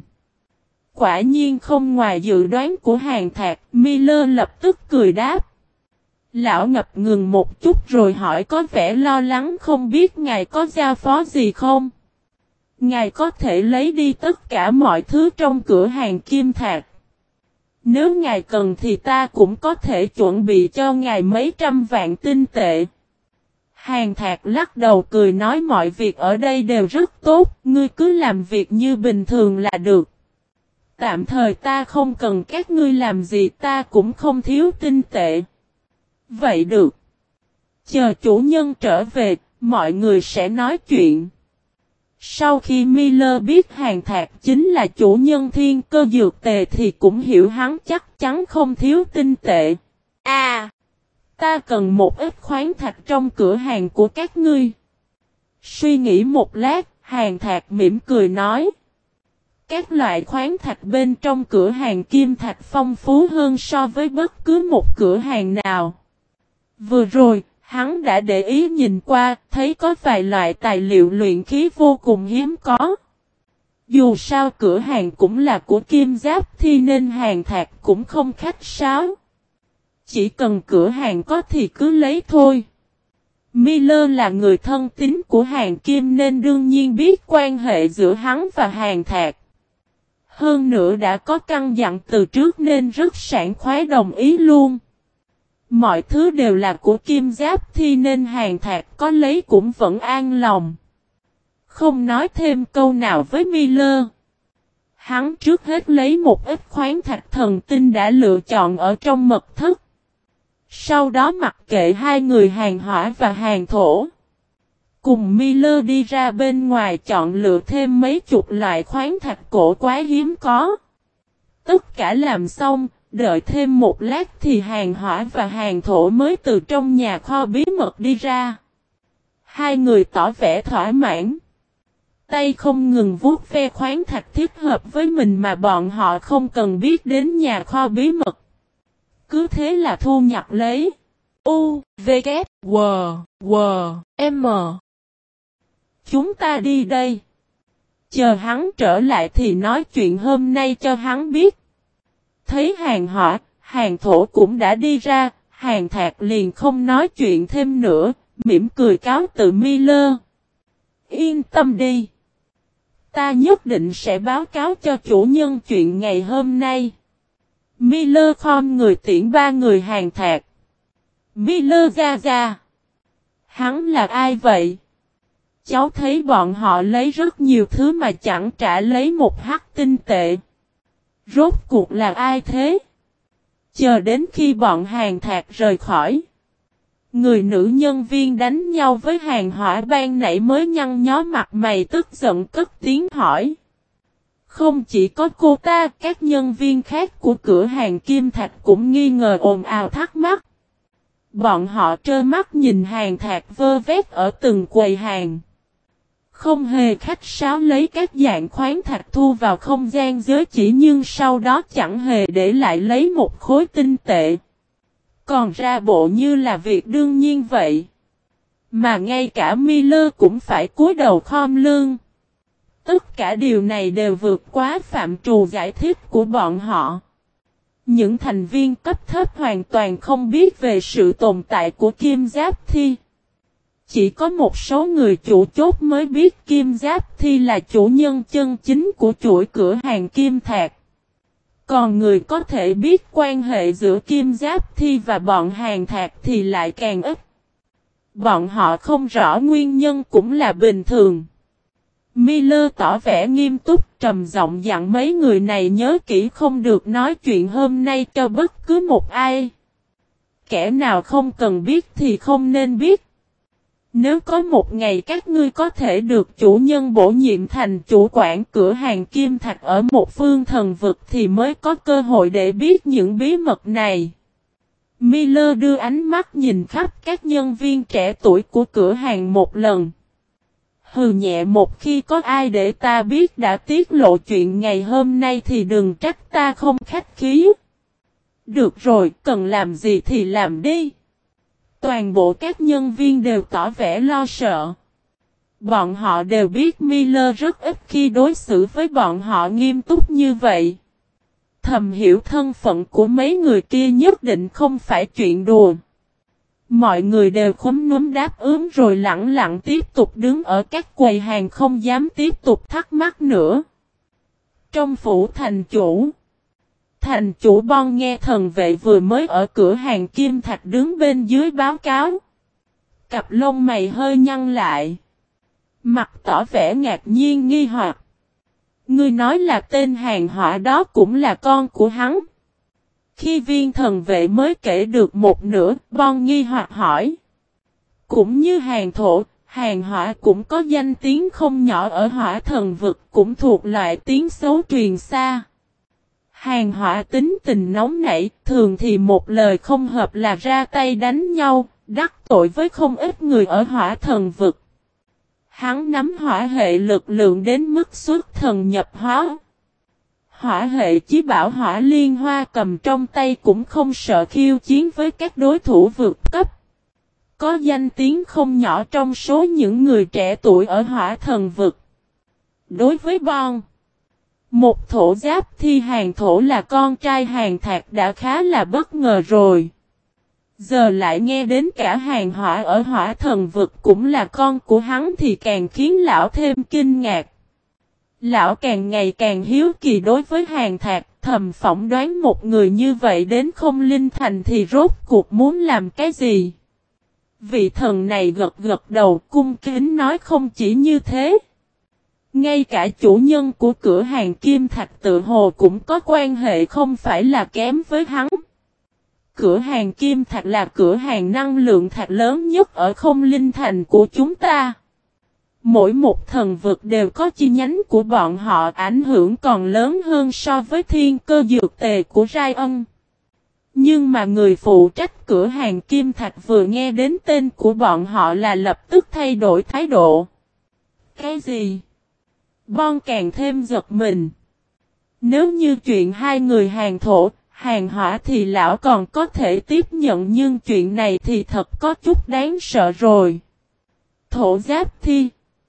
Quả nhiên không ngoài dự đoán của Hàn Thạc, Miller lập tức cười đáp. Lão ngập ngừng một chút rồi hỏi có vẻ lo lắng không biết ngài có giao phó gì không. Ngài có thể lấy đi tất cả mọi thứ trong cửa hàng kim thạch. Nếu ngài cần thì ta cũng có thể chuẩn bị cho ngài mấy trăm vạn tinh tệ. Hàn Thạc lắc đầu cười nói mọi việc ở đây đều rất tốt, ngươi cứ làm việc như bình thường là được. Tạm thời ta không cần các ngươi làm gì, ta cũng không thiếu tinh tệ. Vậy được. Chờ chủ nhân trở về, mọi người sẽ nói chuyện. Sau khi Miller biết Hàn Thạc chính là chủ nhân Thiên Cơ Dược Tề thì cũng hiểu hắn chắc chắn không thiếu tinh tệ. Ta cần một ít khoáng thạch trong cửa hàng của các ngươi. Suy nghĩ một lát, Hàn Thạc mỉm cười nói. Các loại khoáng thạch bên trong cửa hàng kim thạch phong phú hơn so với bất cứ một cửa hàng nào. Vừa rồi, hắn đã để ý nhìn qua, thấy có vài loại tài liệu luyện khí vô cùng hiếm có. Dù sao cửa hàng cũng là của Kim Giáp Thi nên Hàn Thạc cũng không khách sáo. Chỉ cần cửa hàng có thì cứ lấy thôi. Miller là người thân tín của Hàn Kim nên đương nhiên biết quan hệ giữa hắn và Hàn Thạc. Hơn nữa đã có căn dặn từ trước nên rất sảng khoái đồng ý luôn. Mọi thứ đều là của Kim Giáp Thi nên Hàn Thạc có lấy cũng vẫn an lòng. Không nói thêm câu nào với Miller. Hắn trước hết lấy một ít khoáng thạch thần tinh đã lựa chọn ở trong mật thất. Sau đó mặc kệ hai người Hàn Hỏa và Hàn Thổ. Cùng Miller đi ra bên ngoài chọn lựa thêm mấy chục loại khoáng thạch cổ quái hiếm có. Tất cả làm xong, đợi thêm một lát thì Hàn Hỏa và Hàn Thổ mới từ trong nhà kho bí mật đi ra. Hai người tỏ vẻ thỏa mãn. Tay không ngừng vuốt ve khoáng thạch thích hợp với mình mà bọn họ không cần biết đến nhà kho bí mật. Cứ thế là thu nhập lấy. U, V, K, W, W, M. Chúng ta đi đây. Chờ hắn trở lại thì nói chuyện hôm nay cho hắn biết. Thấy Hàn Hỏa, Hàn Thổ cũng đã đi ra, Hàn Thạc liền không nói chuyện thêm nữa, mỉm cười cáo từ Miller. Yên tâm đi. Ta nhất định sẽ báo cáo cho chủ nhân chuyện ngày hôm nay. Miller khom người tiễn ba người Hàn Thạc. Miller ra. Hắn là ai vậy? Cháu thấy bọn họ lấy rất nhiều thứ mà chẳng trả lấy một hắc tinh tệ. Rốt cuộc là ai thế? Chờ đến khi bọn Hàn Thạc rời khỏi. Người nữ nhân viên đánh nhau với Hàn Hỏa ban nãy mới nhăn nhó mặt mày tức giận cất tiếng hỏi. Không chỉ có cô ta, các nhân viên khác của cửa hàng Kim Thạch cũng nghi ngờ ồn ào thắc mắc. Bọn họ trơ mắt nhìn Hàn Thạc vơ vét ở từng quầy hàng. Không hề khách sáo lấy các dạng khoáng thạch thu vào không gian giới chỉ nhưng sau đó chẳng hề để lại lấy một khối tinh tệ. Còn ra bộ như là việc đương nhiên vậy. Mà ngay cả Miller cũng phải cúi đầu khom lưng. Tất cả điều này đều vượt quá phạm trù giải thích của bọn họ. Những thành viên cấp thấp hoàn toàn không biết về sự tồn tại của Kim Giáp Thi. Chỉ có một số người chủ chốt mới biết Kim Giáp Thi là chủ nhân chân chính của chuỗi cửa hàng Kim Thạc. Còn người có thể biết quan hệ giữa Kim Giáp Thi và bọn Hàn Thạc thì lại càng ít. Bọn họ không rõ nguyên nhân cũng là bình thường. Miller tỏ vẻ nghiêm túc trầm giọng dặn mấy người này nhớ kỹ không được nói chuyện hôm nay cho bất cứ một ai. Kẻ nào không cần biết thì không nên biết. Nếu có một ngày các ngươi có thể được chủ nhân bổ nhiệm thành chủ quản cửa hàng Kim Thạch ở một phương thần vực thì mới có cơ hội để biết những bí mật này. Miller đưa ánh mắt nhìn khắp các nhân viên trẻ tuổi của cửa hàng một lần. Hừ nhẹ một khi có ai để ta biết đã tiết lộ chuyện ngày hôm nay thì đừng trách ta không khách khí. Được rồi, cần làm gì thì làm đi. Toàn bộ các nhân viên đều tỏ vẻ lo sợ. Bọn họ đều biết Miller rất ít khi đối xử với bọn họ nghiêm túc như vậy. Thầm hiểu thân phận của mấy người kia nhất định không phải chuyện đùa. Mọi người đều khúm núm đáp ứng rồi lặng lặng tiếp tục đứng ở các quầy hàng không dám tiếp tục thắc mắc nữa. Trong phủ thành chủ Bon nghe thần vệ vừa mới ở cửa hàng kim thạch đứng bên dưới báo cáo. Cặp lông mày hơi nhăn lại. Mặt tỏ vẻ ngạc nhiên nghi hoặc. Ngươi nói là tên hàng họa đó cũng là con của hắn. Khi viên thần vệ mới kể được một nửa, Bon nghi hoặc hỏi. Cũng như hàng thổ, hàng họa cũng có danh tiếng không nhỏ ở hỏa thần vực, cũng thuộc loại tiếng xấu truyền xa. Hàng họa tính tình nóng nảy, thường thì một lời không hợp là ra tay đánh nhau, đắc tội với không ít người ở hỏa thần vực. Hắn nắm hỏa hệ lực lượng đến mức xuất thần nhập hóa. Hỏa hệ chí bảo hỏa liên hoa cầm trong tay cũng không sợ khiêu chiến với các đối thủ vượt cấp. Có danh tiếng không nhỏ trong số những người trẻ tuổi ở hỏa thần vực. Đối với Bon, một thổ giáp thi hàng thổ là con trai hàng thạc đã khá là bất ngờ rồi. Giờ lại nghe đến cả hàng hỏa ở hỏa thần vực cũng là con của hắn thì càng khiến lão thêm kinh ngạc. Lão càng ngày càng hiếu kỳ đối với hàng thạc, thầm phỏng đoán một người như vậy đến không linh thành thì rốt cuộc muốn làm cái gì. Vị thần này gật gật đầu cung kính nói không chỉ như thế. Ngay cả chủ nhân của cửa hàng kim thạch tự hồ cũng có quan hệ không phải là kém với hắn. Cửa hàng kim thạch là cửa hàng năng lượng thạch lớn nhất ở không linh thành của chúng ta. Mỗi một thần vực đều có chi nhánh của bọn họ, ảnh hưởng còn lớn hơn so với thiên cơ dược tề của Ryan. Nhưng mà người phụ trách cửa hàng kim thạch vừa nghe đến tên của bọn họ là lập tức thay đổi thái độ. Cái gì? Bon càng thêm giật mình. Nếu như chuyện hai người hàng thổ, hàng hỏa thì lão còn có thể tiếp nhận, nhưng chuyện này thì thật có chút đáng sợ rồi. Thổ giáp thi,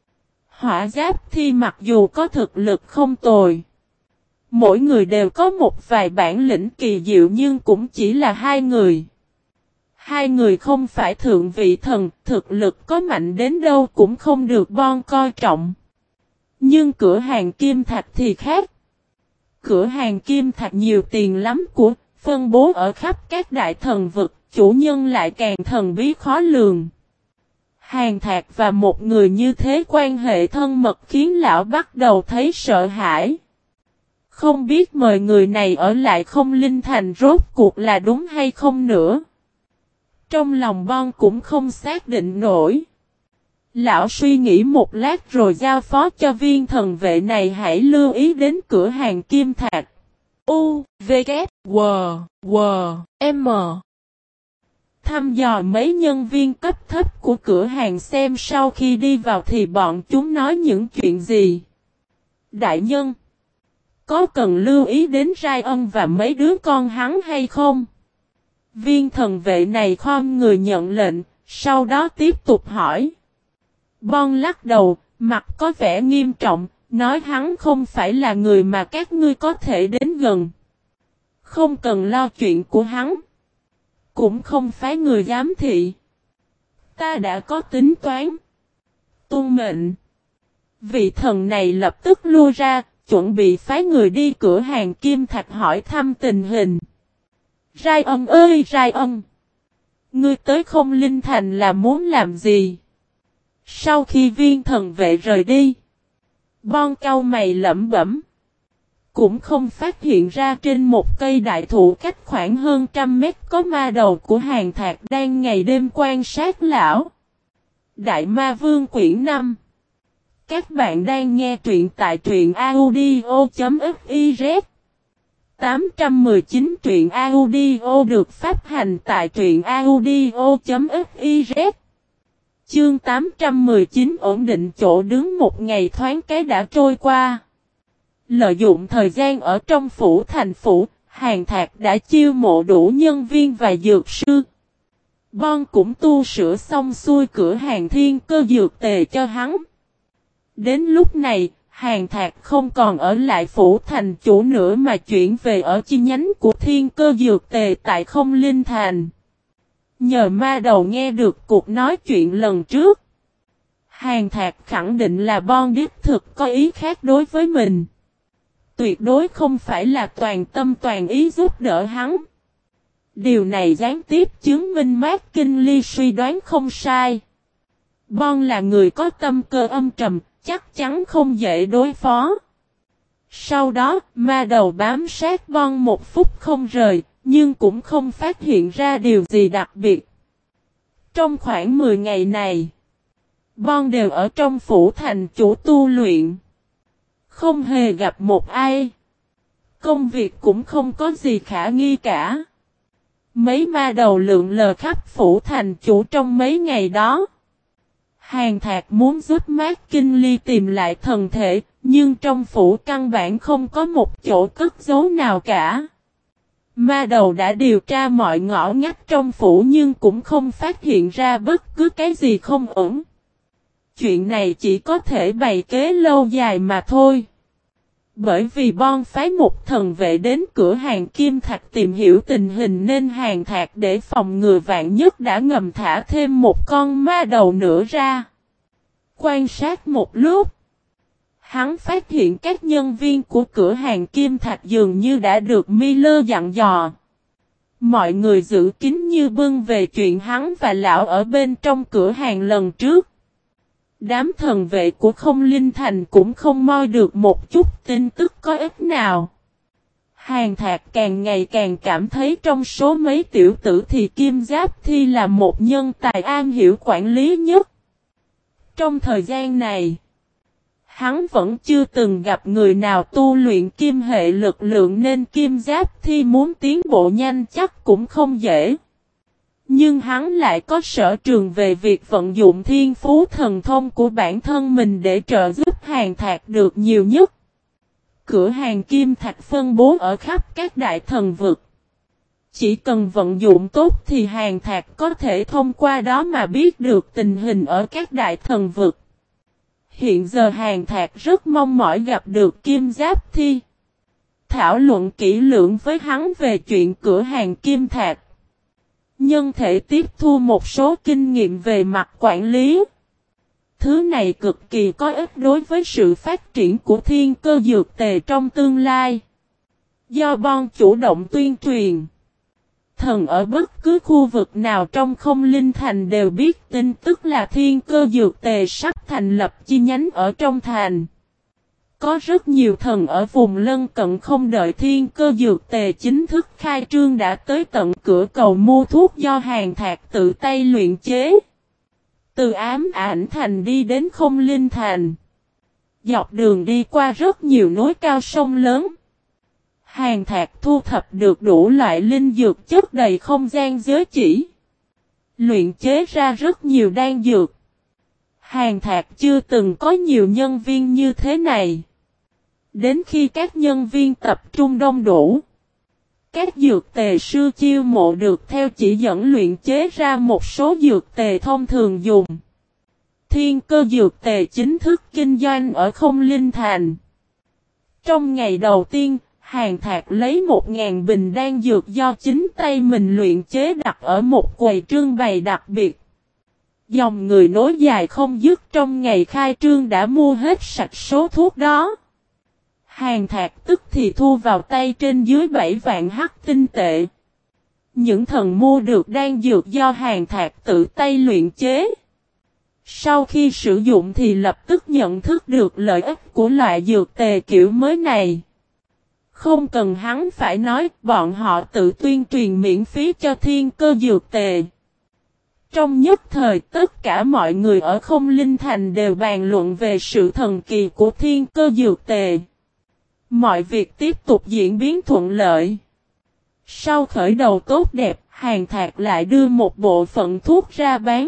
hỏa giáp thi mặc dù có thực lực không tồi, mỗi người đều có một vài bản lĩnh kỳ diệu nhưng cũng chỉ là hai người. Hai người không phải thượng vị thần, thực lực có mạnh đến đâu cũng không được Bon coi trọng. Nhưng cửa hàng kim thạch thì khác. Cửa hàng kim thạch nhiều tiền lắm của, phân bố ở khắp các đại thần vực, chủ nhân lại càng thần bí khó lường. Hàng thạc và một người như thế quan hệ thân mật khiến lão bắt đầu thấy sợ hãi. Không biết mời người này ở lại không linh thành rốt cuộc là đúng hay không nữa. Trong lòng Bon cũng không xác định nổi. Lão suy nghĩ một lát rồi giao phó cho viên thần vệ này hãy lưu ý đến cửa hàng kim thạch. U, V, K, W, W, M. Thăm dò mấy nhân viên cấp thấp của cửa hàng xem sau khi đi vào thì bọn chúng nói những chuyện gì. Đại nhân, có cần lưu ý đến Ryan và mấy đứa con hắn hay không? Viên thần vệ này khom người nhận lệnh, sau đó tiếp tục hỏi. Bon lắc đầu, mặt có vẻ nghiêm trọng, nói hắn không phải là người mà các ngươi có thể đến gần. Không cần lo chuyện của hắn. Cũng không phải người giám thị. Ta đã có tính toán. Tuân mệnh. Vị thần này lập tức lui ra, chuẩn bị phái người đi cửa hàng kim thạch hỏi thăm tình hình. Ryan ơi Ryan! Ngươi tới không linh thành là muốn làm gì? Sau khi viên thần vệ rời đi, Bon cau mày lẩm bẩm. Cũng không phát hiện ra trên một cây đại thụ cách khoảng hơn 100 mét có ma đầu của hàng thạc đang ngày đêm quan sát lão. Đại Ma Vương quyển 5. Các bạn đang nghe truyện tại truyện audio.fiz. 819 truyện audio được phát hành tại truyện audio.fiz. Chương 819 ổn định chỗ đứng. Một ngày thoáng cái đã trôi qua. Lợi dụng thời gian ở trong phủ thành phủ, hàng thạc đã chiêu mộ đủ nhân viên và dược sư. Bon cũng tu sửa xong xuôi cửa hàng thiên cơ dược tề cho hắn. Đến lúc này, hàng thạc không còn ở lại phủ thành chủ nữa mà chuyển về ở chi nhánh của thiên cơ dược tề tại không linh thành. Nhờ ma đầu nghe được cuộc nói chuyện lần trước. Hàng Thạc khẳng định là Bon đích thực có ý khác đối với mình. Tuyệt đối không phải là toàn tâm toàn ý giúp đỡ hắn. Điều này gián tiếp chứng minh McKinley suy đoán không sai. Bon là người có tâm cơ âm trầm, chắc chắn không dễ đối phó. Sau đó, ma đầu bám sát Bon một phút không rời, nhưng cũng không phát hiện ra điều gì đặc biệt. Trong khoảng 10 ngày này, Bon đều ở trong phủ thành chủ tu luyện. Không hề gặp một ai. Công việc cũng không có gì khả nghi cả. Mấy ma đầu lượn lờ khắp phủ thành chủ trong mấy ngày đó. Hàng Thạc muốn giúp McKinley tìm lại thần thể, nhưng trong phủ căn bản không có một chỗ cất giấu nào cả. Ma đầu đã điều tra mọi ngõ ngách trong phủ nhưng cũng không phát hiện ra bất cứ cái gì không ổn. Chuyện này chỉ có thể bày kế lâu dài mà thôi. Bởi vì Bon phái một thần vệ đến cửa hàng Kim Thạch tìm hiểu tình hình nên Hàng Thạc để phòng ngừa vạn nhất đã ngầm thả thêm một con ma đầu nữa ra. Quan sát một lúc, hắn phát hiện các nhân viên của cửa hàng Kim Thạch dường như đã được Miller dặn dò. Mọi người giữ kín như bưng về chuyện hắn và lão ở bên trong cửa hàng lần trước. Đám thần vệ của Không Linh Thành cũng không moi được một chút tin tức có ích nào. Hàng Thạc càng ngày càng cảm thấy trong số mấy tiểu tử thì Kim Giáp Thi là một nhân tài am hiểu quản lý nhất. Trong thời gian này, hắn vẫn chưa từng gặp người nào tu luyện kim hệ lực lượng nên Kim Giáp Thi muốn tiến bộ nhanh chắc cũng không dễ. Nhưng hắn lại có sở trường về việc vận dụng thiên phú thần thông của bản thân mình để trợ giúp Hàng Thạc được nhiều nhất. Cửa hàng Kim Thạch phân bố ở khắp các đại thần vực. Chỉ cần vận dụng tốt thì Hàng Thạc có thể thông qua đó mà biết được tình hình ở các đại thần vực. Hiện giờ Hàng Thạc rất mong mỏi gặp được Kim Giáp Thi. Thảo luận kỹ lưỡng với hắn về chuyện cửa hàng Kim Thạch. Nhân thể tiếp thu một số kinh nghiệm về mặt quản lý. Thứ này cực kỳ có ích đối với sự phát triển của thiên cơ dược tề trong tương lai. Do Bon chủ động tuyên truyền, thần ở bất cứ khu vực nào trong Không Linh Thành đều biết tin tức là thiên cơ dược tề sắp thành lập chi nhánh ở trong thành. Có rất nhiều thần ở vùng lân cận không đợi thiên cơ dược tề chính thức khai trương đã tới tận cửa cầu mua thuốc do Hàng Thạc tự tay luyện chế. Từ Ám Ảnh Thành đi đến Không Linh Thành. Dọc đường đi qua rất nhiều núi cao sông lớn. Hàng Thạc thu thập được đủ loại linh dược chất đầy không gian giới chỉ. Luyện chế ra rất nhiều đan dược. Hàng Thạc chưa từng có nhiều nhân viên như thế này. Đến khi các nhân viên tập trung đông đủ, các dược tề sư chiêu mộ được theo chỉ dẫn luyện chế ra một số dược tề thông thường dùng. Thiên cơ dược tề chính thức kinh doanh ở Không Linh Thành. Trong ngày đầu tiên, Hàng Thạc lấy 1.000 bình đan dược do chính tay mình luyện chế đặt ở một quầy trưng bày đặc biệt. Dòng người nối dài không dứt trong ngày khai trương đã mua hết sạch số thuốc đó. Hàng Thạc tức thì thu vào tay trên dưới 7 vạn hắc tinh tệ. Những thần mua được đan dược do Hàng Thạc tự tay luyện chế. Sau khi sử dụng thì lập tức nhận thức được lợi ích của loại dược tề kiểu mới này. Không cần hắn phải nói, bọn họ tự tuyên truyền miễn phí cho thiên cơ dược tề. Trong nhất thời tất cả mọi người ở Không Linh Thành đều bàn luận về sự thần kỳ của thiên cơ dược tề. Mọi việc tiếp tục diễn biến thuận lợi. Sau khởi đầu tốt đẹp, Hàng Thạc lại đưa một bộ phận thuốc ra bán.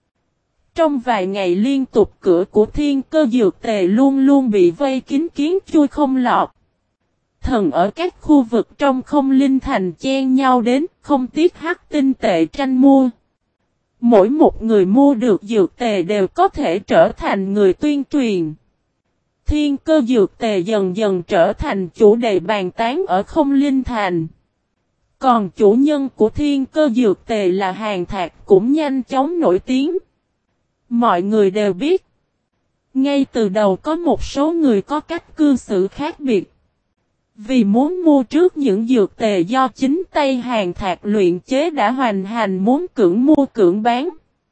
Trong vài ngày liên tục cửa của thiên cơ dược tề luôn luôn bị vây kín kiến chui không lọt. Thần ở các khu vực trong Không Linh Thành chen nhau đến, không tiếc hắc tinh tệ tranh mua. Mỗi một người mua được dược tề đều có thể trở thành người tuyên truyền. Thiên cơ dược tề dần dần trở thành chủ đề bàn tán ở Không Linh Thành. Còn chủ nhân của thiên cơ dược tề là Hàn Thạc cũng nhanh chóng nổi tiếng. Mọi người đều biết. Ngay từ đầu có một số người có cách cư xử khác biệt. Vì muốn mua trước những dược tề do chính tay Hàn Thạc luyện chế đã hoành hành muốn cưỡng mua cưỡng bán.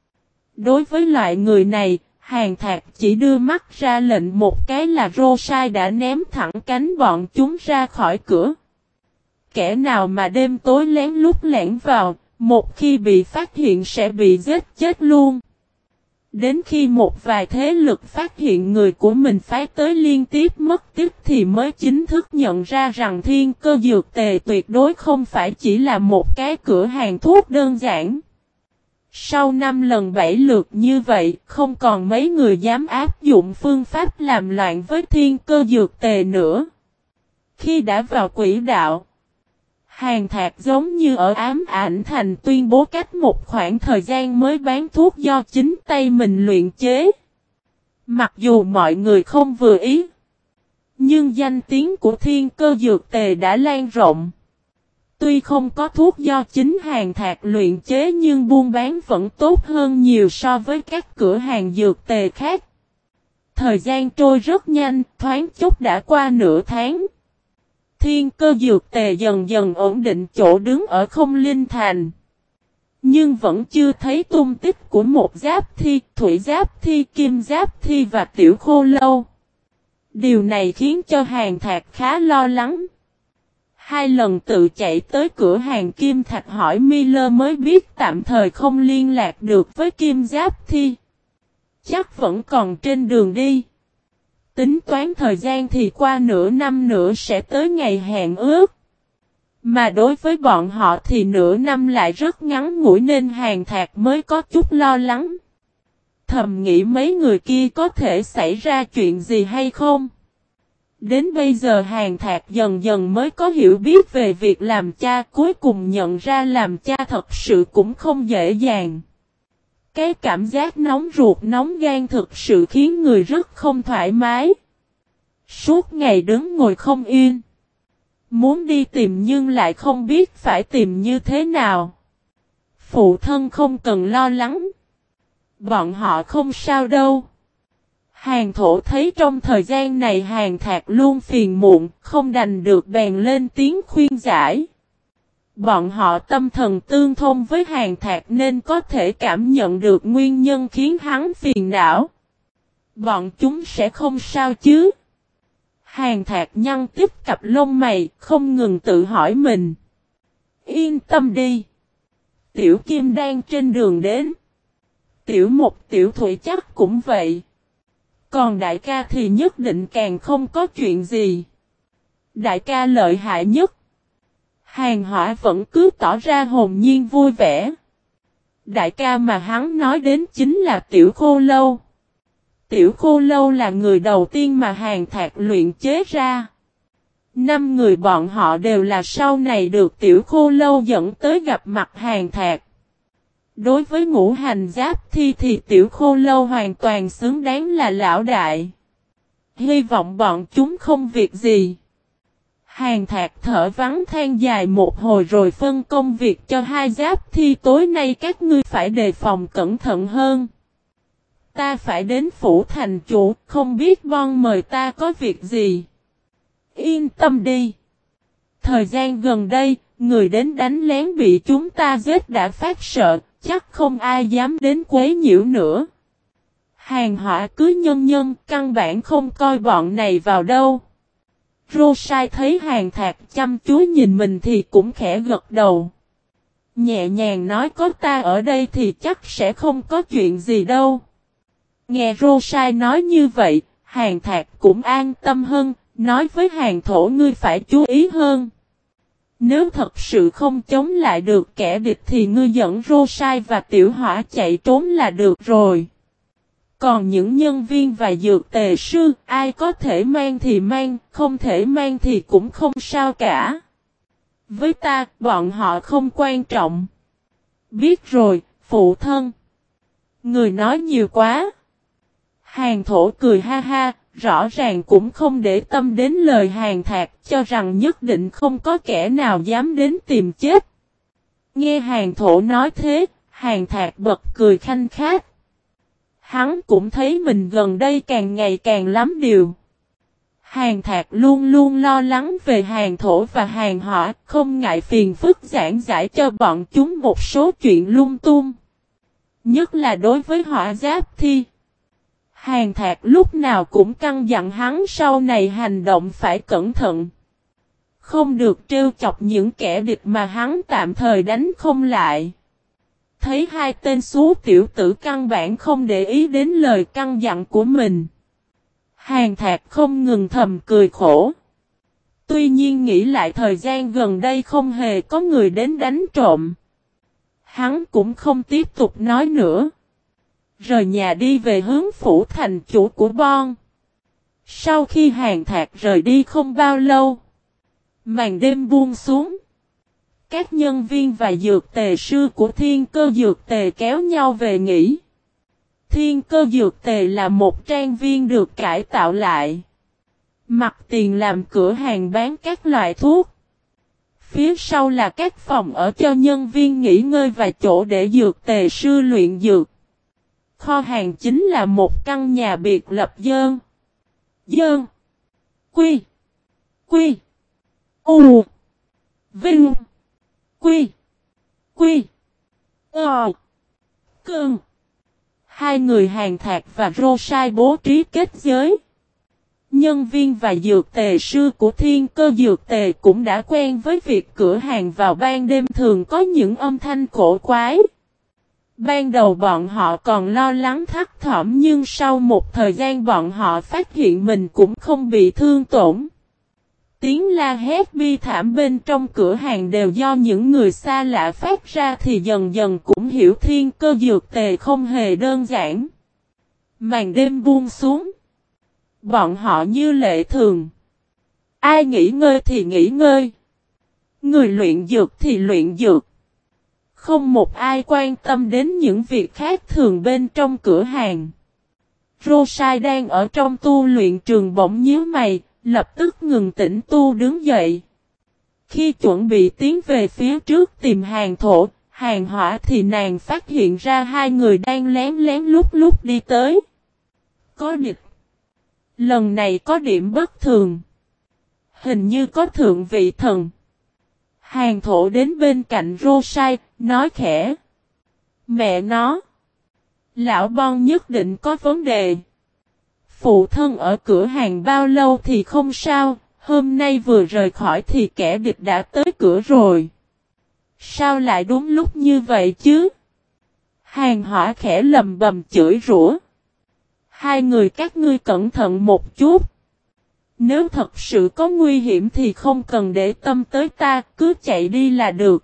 Đối với loại người này, Hàn Thạc chỉ đưa mắt ra lệnh một cái là Rosai đã ném thẳng cánh bọn chúng ra khỏi cửa. Kẻ nào mà đêm tối lén lút lẻn vào, một khi bị phát hiện sẽ bị giết chết luôn. Đến khi một vài thế lực phát hiện người của mình phái tới liên tiếp mất tích thì mới chính thức nhận ra rằng thiên cơ dược tề tuyệt đối không phải chỉ là một cái cửa hàng thuốc đơn giản. Sau 5 lần 7 lượt như vậy, không còn mấy người dám áp dụng phương pháp làm loạn với thiên cơ dược tề nữa. Khi đã vào quỹ đạo, Hàn Thạc giống như ở Ám Ảnh Thành tuyên bố cách một khoảng thời gian mới bán thuốc do chính tay mình luyện chế. Mặc dù mọi người không vừa ý, nhưng danh tiếng của thiên cơ dược tề đã lan rộng. Tuy không có thuốc do chính Hàn Thạc luyện chế nhưng buôn bán vẫn tốt hơn nhiều so với các cửa hàng dược tề khác. Thời gian trôi rất nhanh, thoáng chốc đã qua nửa tháng. Thiên cơ dược tề dần dần ổn định chỗ đứng ở Không Linh Thành. Nhưng vẫn chưa thấy tung tích của một giáp thi, thủy giáp thi, kim giáp thi và tiểu khô lâu. Điều này khiến cho Hàn Thạc khá lo lắng. 2 lần tự chạy tới cửa hàng Kim Thạch hỏi Miller mới biết tạm thời không liên lạc được với Kim Giáp Thi. Chắc vẫn còn trên đường đi. Tính toán thời gian thì qua nửa năm nữa sẽ tới ngày hẹn ước. Mà đối với bọn họ thì nửa năm lại rất ngắn ngủi nên Hàn Thạc mới có chút lo lắng. Thầm nghĩ mấy người kia có thể xảy ra chuyện gì hay không? Đến bây giờ Hàn Thạc dần dần mới có hiểu biết về việc làm cha, cuối cùng nhận ra làm cha thật sự cũng không dễ dàng. Cái cảm giác nóng ruột nóng gan thực sự khiến người rất không thoải mái. Suốt ngày đứng ngồi không yên. Muốn đi tìm nhưng lại không biết phải tìm như thế nào. Phụ thân không cần lo lắng. Bọn họ không sao đâu. Hàn Thổ thấy trong thời gian này Hàn Thạc luôn phiền muộn, không đành được bèn lên tiếng khuyên giải. Bọn họ tâm thần tương thông với Hàn Thạc nên có thể cảm nhận được nguyên nhân khiến hắn phiền não. Bọn chúng sẽ không sao chứ? Hàn Thạc nhăn tiếp cặp lông mày, không ngừng tự hỏi mình. Yên tâm đi. Tiểu Kim đang trên đường đến. Tiểu Một Tiểu Thủy chắc cũng vậy. Còn đại ca thì nhất định càng không có chuyện gì. Đại ca lợi hại nhất. Hàn Hỏa vẫn cứ tỏ ra hồn nhiên vui vẻ. Đại ca mà hắn nói đến chính là Tiểu Khô Lâu. Tiểu Khô Lâu là người đầu tiên mà Hàn Thạc luyện chế ra. 5 người bọn họ đều là sau này được Tiểu Khô Lâu dẫn tới gặp mặt Hàn Thạc. Đối với ngũ hành giáp thi thì Tiểu Khô Lâu hoàn toàn xứng đáng là lão đại. Hy vọng bọn chúng không việc gì. Hàn Thạc thở vắng than dài một hồi rồi phân công việc cho 2 giáp thi tối nay các ngươi phải đề phòng cẩn thận hơn. Ta phải đến phủ thành chủ, không biết Bon mời ta có việc gì. Yên tâm đi. Thời gian gần đây, người đến đánh lén bị chúng ta giết đã phát sợ, chắc không ai dám đến quấy nhiễu nữa. Hàn Hỏa cứ nhân căn bản không coi bọn này vào đâu. Rosai thấy Hàn Thạc chăm chú nhìn mình thì cũng khẽ gật đầu. Nhẹ nhàng nói có ta ở đây thì chắc sẽ không có chuyện gì đâu. Nghe Rosai nói như vậy, Hàn Thạc cũng an tâm hơn, nói với Hàn Thổ ngươi phải chú ý hơn. Nếu thật sự không chống lại được kẻ địch thì ngươi dẫn Rosai và Tiểu Hỏa chạy trốn là được rồi. Còn những nhân viên và dược tề sư, ai có thể mang thì mang, không thể mang thì cũng không sao cả. Với ta, bọn họ không quan trọng. Biết rồi, phụ thân. Người nói nhiều quá. Hàn Thổ cười ha ha, rõ ràng cũng không để tâm đến lời Hàn Thạc, cho rằng nhất định không có kẻ nào dám đến tìm chết. Nghe Hàn Thổ nói thế, Hàn Thạc bật cười khanh khách. Hắn cũng thấy mình gần đây càng ngày càng lắm điều. Hàn Thạc luôn luôn lo lắng về Hàn Thổ và Hàn Hỏa, không ngại phiền phức giảng giải cho bọn chúng một số chuyện lung tung. Nhất là đối với Hỏa Giáp Thi. Hàn Thạc lúc nào cũng căn dặn hắn sau này hành động phải cẩn thận. Không được trêu chọc những kẻ địch mà hắn tạm thời đánh không lại. Thấy hai tên xú tiểu tử căn bản không để ý đến lời căn dặn của mình. Hàn Thạc không ngừng thầm cười khổ. Tuy nhiên nghĩ lại thời gian gần đây không hề có người đến đánh trộm. Hắn cũng không tiếp tục nói nữa. Rời nhà đi về hướng phủ thành chủ của Bon. Sau khi Hàn Thạc rời đi không bao lâu, màn đêm buông xuống. Các nhân viên và dược tề sư của Thiên Cơ Dược Tề kéo nhau về nghỉ. Thiên Cơ Dược Tề là một trang viên được cải tạo lại. Mặt tiền làm cửa hàng bán các loại thuốc. Phía sau là các phòng ở cho nhân viên nghỉ ngơi và chỗ để dược tề sư luyện dược. Kho hàng chính là một căn nhà biệt lập dơn. Dơn. Quy. Quy. U. Vinh. Quy. Quy. Ờ. Cơn. Hai người Hàn Thạc và Rosai bố trí kết giới. Nhân viên và dược tề sư của Thiên Cơ Dược Tề cũng đã quen với việc cửa hàng vào ban đêm thường có những âm thanh cổ quái. Ban đầu bọn họ còn lo lắng thấp thỏm nhưng sau một thời gian bọn họ phát hiện mình cũng không bị thương tổn. Tiếng la hét bi thảm bên trong cửa hàng đều do những người xa lạ phát ra thì dần dần cũng hiểu Thiên Cơ Dược Tề không hề đơn giản. Màn đêm buông xuống. Bọn họ như lệ thường. Ai nghỉ ngơi thì nghỉ ngơi. Người luyện dược thì luyện dược. Không một ai quan tâm đến những việc khác thường bên trong cửa hàng. Rosai đang ở trong tu luyện trường bỗng nhíu mày, lập tức ngừng tĩnh tu đứng dậy. Khi chuẩn bị tiến về phía trước tìm Hàn Thổ, Hàn Hỏa thì nàng phát hiện ra hai người đang lén lén lút đi tới. Có địch. Lần này có điểm bất thường. Hình như có thượng vị thần. Hàn Thổ đến bên cạnh Rosai, nói khẽ. Mẹ nó. Lão Bon nhất định có vấn đề. Phụ thân ở cửa hàng bao lâu thì không sao, hôm nay vừa rời khỏi thì kẻ địch đã tới cửa rồi. Sao lại đúng lúc như vậy chứ? Hàn Hỏa khẽ lầm bầm chửi rủa. Hai người các ngươi cẩn thận một chút. Nếu thật sự có nguy hiểm thì không cần để tâm tới ta, cứ chạy đi là được.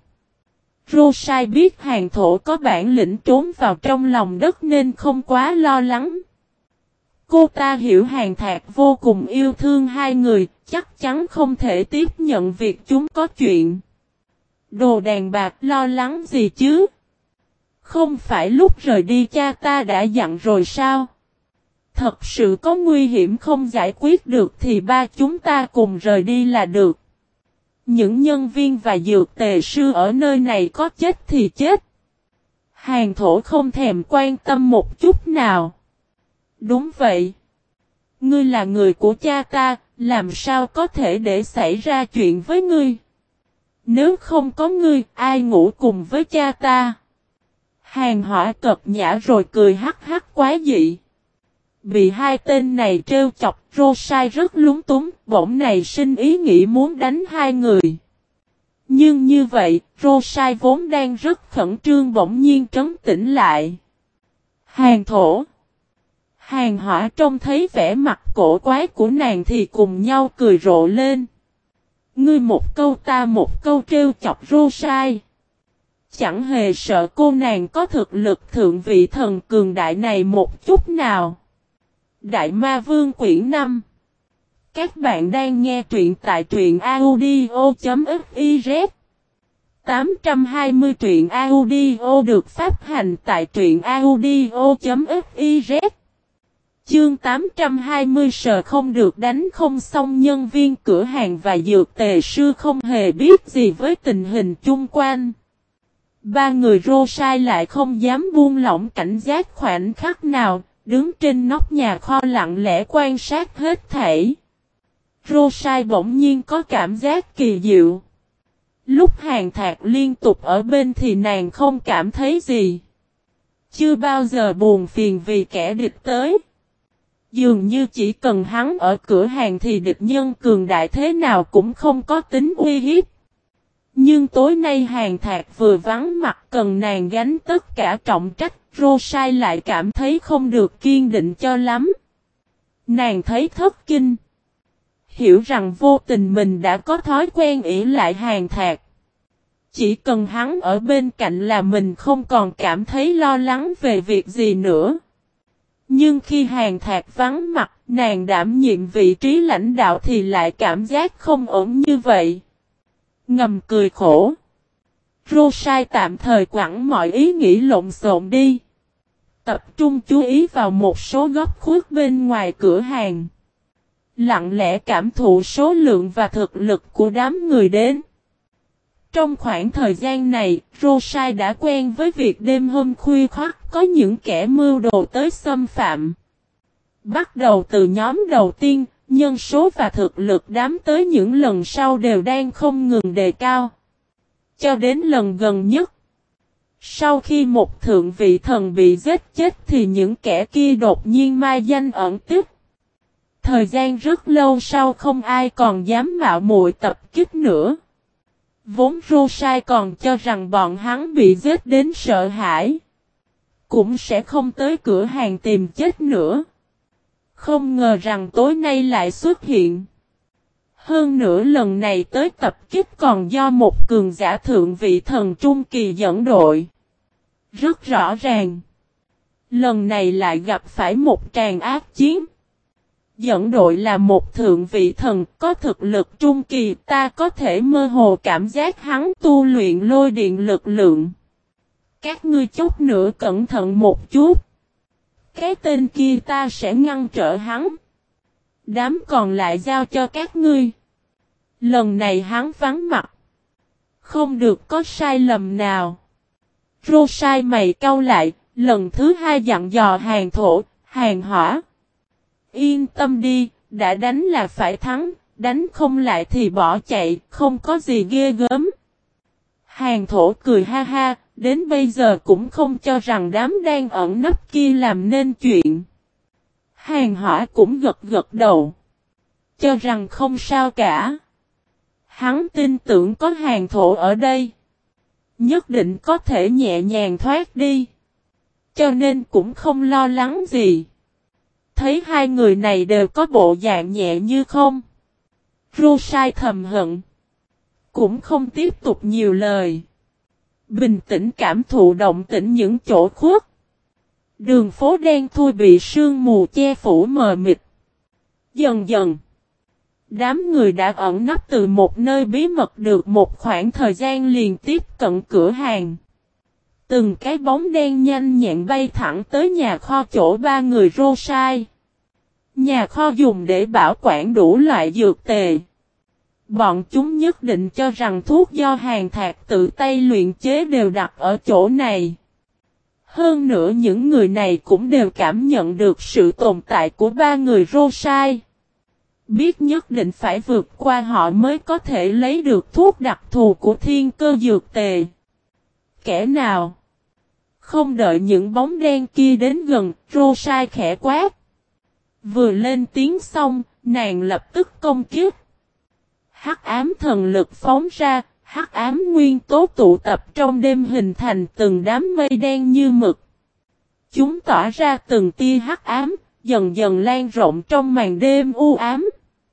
Rosai biết Hàn Thổ có bản lĩnh trốn vào trong lòng đất nên không quá lo lắng. Cô ta hiểu Hàn Thạc vô cùng yêu thương hai người, chắc chắn không thể tiếp nhận việc chúng có chuyện. Đồ đàn bạc lo lắng gì chứ? Không phải lúc rời đi cha ta đã dặn rồi sao? Thật sự có nguy hiểm không giải quyết được thì ba chúng ta cùng rời đi là được. Những nhân viên và dược tề sư ở nơi này có chết thì chết. Hàn Thổ không thèm quan tâm một chút nào. Đúng vậy. Ngươi là người của cha ta, làm sao có thể để xảy ra chuyện với ngươi? Nếu không có ngươi, ai ngủ cùng với cha ta? Hàn Hỏa cợt nhã rồi cười hắc hắc quá dị. Bị hai tên này trêu chọc, Rosai rất lúng túng, bỗng này sinh ý nghĩ muốn đánh hai người. Nhưng như vậy, Rosai vốn đang rất khẩn trương bỗng nhiên trấn tĩnh lại. Hàn Thổ. Hàn Hỏa trông thấy vẻ mặt cổ quái của nàng thì cùng nhau cười rộ lên. Ngươi một câu ta một câu trêu chọc Rosai. Chẳng hề sợ cô nàng có thực lực thượng vị thần cường đại này một chút nào. Đại Ma Vương quyển 5. Các bạn đang nghe truyện tại truyện audio.fiz 820 truyện audio được phát hành tại truyện audio.fiz Chương 820 sợ không được đánh không xong, nhân viên cửa hàng và dược tề sư không hề biết gì với tình hình chung quanh. Ba người Rosai lại không dám buông lỏng cảnh giác khoảnh khắc nào, đứng trên nóc nhà kho lặng lẽ quan sát hết thảy. Rosai bỗng nhiên có cảm giác kỳ diệu. Lúc Hàn Thạc liên tục ở bên thì nàng không cảm thấy gì. Chưa bao giờ buồn phiền vì kẻ địch tới. Dường như chỉ cần hắn ở cửa hàng thì địch nhân cường đại thế nào cũng không có tính uy hiếp. Nhưng tối nay Hàn Thạc vừa vắng mặt cần nàng gánh tất cả trọng trách, Rosai lại cảm thấy không được kiên định cho lắm. Nàng thấy thất kinh. Hiểu rằng vô tình mình đã có thói quen ỷ lại Hàn Thạc. Chỉ cần hắn ở bên cạnh là mình không còn cảm thấy lo lắng về việc gì nữa. Nhưng khi Hàn Thạc vắng mặt, nàng đảm nhiệm vị trí lãnh đạo thì lại cảm giác không ổn như vậy. Ngầm cười khổ. Rosai tạm thời quẳng mọi ý nghĩ lộn xộn đi. Tập trung chú ý vào một số góc khuất bên ngoài cửa hàng. Lặng lẽ cảm thụ số lượng và thực lực của đám người đến. Trong khoảng thời gian này, Rosai đã quen với việc đêm hôm khuya khoắt có những kẻ mưu đồ tới xâm phạm. Bắt đầu từ nhóm đầu tiên, nhân số và thực lực đám tới những lần sau đều đang không ngừng đề cao. Cho đến lần gần nhất. Sau khi một thượng vị thần bị giết chết thì những kẻ kia đột nhiên mai danh ẩn tích. Thời gian rất lâu sau không ai còn dám mạo muội tập kích nữa. Vốn Rosai còn cho rằng bọn hắn bị giết đến sợ hãi. Cũng sẽ không tới cửa hàng tìm chết nữa. Không ngờ rằng tối nay lại xuất hiện. Hơn nữa lần này tới tập kích còn do một cường giả thượng vị thần trung kỳ dẫn đội. Rất rõ ràng. Lần này lại gặp phải một tràng ác chiến. Dẫn đội là một thượng vị thần có thực lực trung kỳ, ta có thể mơ hồ cảm giác hắn tu luyện lôi điện lực lượng. Các ngươi chút nữa cẩn thận một chút. Cái tên kia ta sẽ ngăn trở hắn. Đám còn lại giao cho các ngươi. Lần này hắn vắng mặt. Không được có sai lầm nào. Rosai mày cau lại, lần thứ hai dặn dò Hàn Thổ, Hàn Hỏa. Yên tâm đi, đã đánh là phải thắng, đánh không lại thì bỏ chạy, không có gì ghê gớm. Hàn Thổ cười ha ha, đến bây giờ cũng không cho rằng đám đang ẩn nấp kia làm nên chuyện. Hàn Hỏa cũng gật gật đầu. Cho rằng không sao cả. Hắn tin tưởng có Hàn Thổ ở đây. Nhất định có thể nhẹ nhàng thoát đi. Cho nên cũng không lo lắng gì. Thấy hai người này đều có bộ dạng nhẹ như không. Rosai thầm hận. Cũng không tiếp tục nhiều lời. Bình tĩnh cảm thụ động tĩnh những chỗ khuất. Đường phố đen thui bị sương mù che phủ mờ mịt. Dần dần. Đám người đã ẩn nấp từ một nơi bí mật được một khoảng thời gian liền tiếp cận cửa hàng. Từng cái bóng đen nhanh nhẹn bay thẳng tới nhà kho chỗ ba người Rosai. Nhà kho dùng để bảo quản đủ loại dược tề. Bọn chúng nhất định cho rằng thuốc do Hàn Thạc tự tay luyện chế đều đặt ở chỗ này. Hơn nữa những người này cũng đều cảm nhận được sự tồn tại của ba người Rosai. Biết nhất định phải vượt qua họ mới có thể lấy được thuốc đặc thù của thiên cơ dược tề. Kẻ nào? Không đợi những bóng đen kia đến gần, Rosai khẽ quát. Vừa lên tiếng xong, nàng lập tức công kích. Hắc ám thần lực phóng ra, hắc ám nguyên tố tụ tập trong đêm hình thành từng đám mây đen như mực. Chúng tỏa ra từng tia hắc ám, dần dần lan rộng trong màn đêm u ám.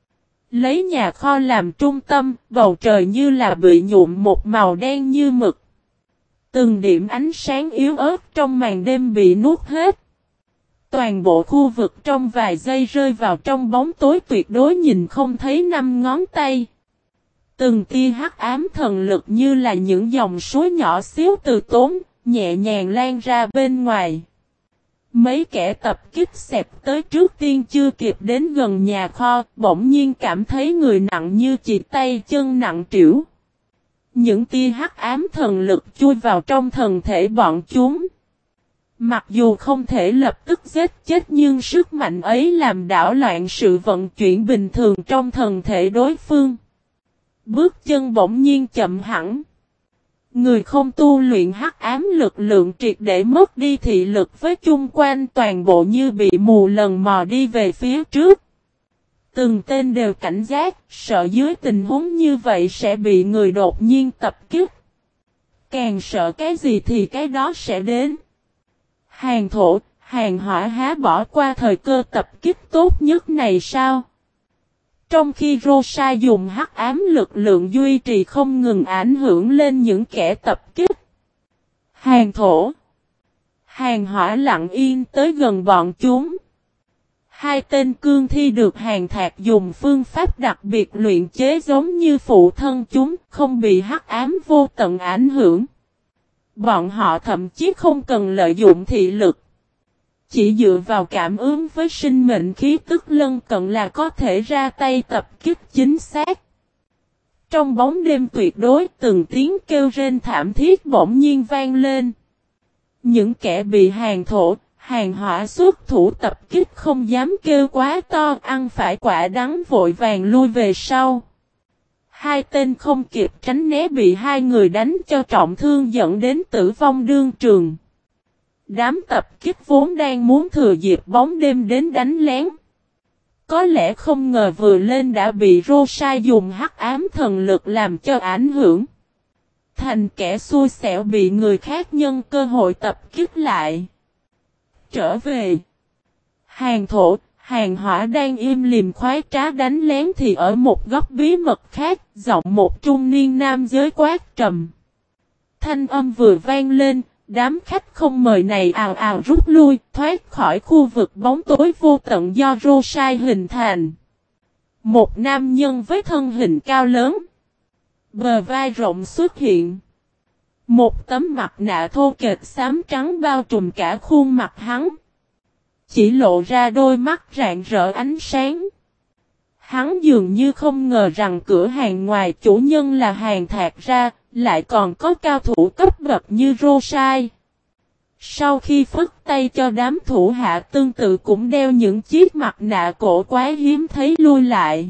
Lấy nhà kho làm trung tâm, bầu trời như là bị nhuộm một màu đen như mực. Từng điểm ánh sáng yếu ớt trong màn đêm bị nuốt hết. Toàn bộ khu vực trong vài giây rơi vào trong bóng tối tuyệt đối nhìn không thấy năm ngón tay. Từng tia hắc ám thần lực như là những dòng suối nhỏ xíu từ tốn, nhẹ nhàng lan ra bên ngoài. Mấy kẻ tập kích xẹp tới trước tiên chưa kịp đến gần nhà kho, bỗng nhiên cảm thấy người nặng như chỉ tay chân nặng trĩu. Những tia hắc ám thần lực chui vào trong thân thể bọn chúng. Mặc dù không thể lập tức giết chết nhưng sức mạnh ấy làm đảo loạn sự vận chuyển bình thường trong thân thể đối phương. Bước chân bỗng nhiên chậm hẳn. Người không tu luyện hắc ám lực lượng triệt để mất đi thị lực với chung quanh toàn bộ như bị mù lần mò đi về phía trước. Từng tên đều cảnh giác, sợ dưới tình huống như vậy sẽ bị người đột nhiên tập kích. Càng sợ cái gì thì cái đó sẽ đến. Hàng thổ, hàng hỏa há bỏ qua thời cơ tập kích tốt nhất này sao? Trong khi Rosa dùng hắc ám lực lượng duy trì không ngừng ảnh hưởng lên những kẻ tập kích. Hàng thổ, hàng hỏa lặng yên tới gần bọn chúng. Hai tên cương thi được Hàng Thạc dùng phương pháp đặc biệt luyện chế giống như phụ thân chúng, không bị hắc ám vô tận ảnh hưởng. Bọn họ thậm chí không cần lợi dụng thị lực. Chỉ dựa vào cảm ứng với sinh mệnh khí tức lân cận là có thể ra tay tập kích chính xác. Trong bóng đêm tuyệt đối, từng tiếng kêu rên thảm thiết bỗng nhiên vang lên. Những kẻ bị hàng thổ, hàng hỏa xuất thủ tập kích không dám kêu quá to, ăn phải quả đắng vội vàng lui về sau. Hai tên không kịp tránh né bị hai người đánh cho trọng thương dẫn đến tử vong đương trường. Đám tập kích vốn đang muốn thừa dịp bóng đêm đến đánh lén. Có lẽ không ngờ vừa lên đã bị Rosa dùng hắc ám thần lực làm cho ảnh hưởng. Thành kẻ xui xẻo bị người khác nhân cơ hội tập kích lại. Trở về. Hàng thổ, hàng hỏa đang im lìm khoái trá đánh lén thì ở một góc bí mật khác, giọng một trung niên nam giới quát trầm. Thanh âm vừa vang lên, đám khách không mời này ào ào rút lui, thoát khỏi khu vực bóng tối vô tận do Rosa hình thành. Một nam nhân với thân hình cao lớn, bờ vai rộng xuất hiện. Một tấm mặt nạ thô kệch xám trắng bao trùm cả khuôn mặt hắn. Chỉ lộ ra đôi mắt rạng rỡ ánh sáng. Hắn dường như không ngờ rằng cửa hàng ngoài chủ nhân là Hàng Thạc ra, lại còn có cao thủ cấp bậc như Rosa. Sau khi phất tay cho đám thủ hạ tương tự cũng đeo những chiếc mặt nạ cổ quái hiếm thấy lui lại.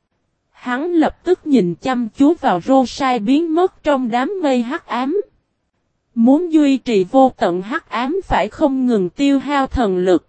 Hắn lập tức nhìn chăm chú vào Rosa biến mất trong đám mây hắc ám. Muốn duy trì vô tận hắc ám phải không ngừng tiêu hao thần lực.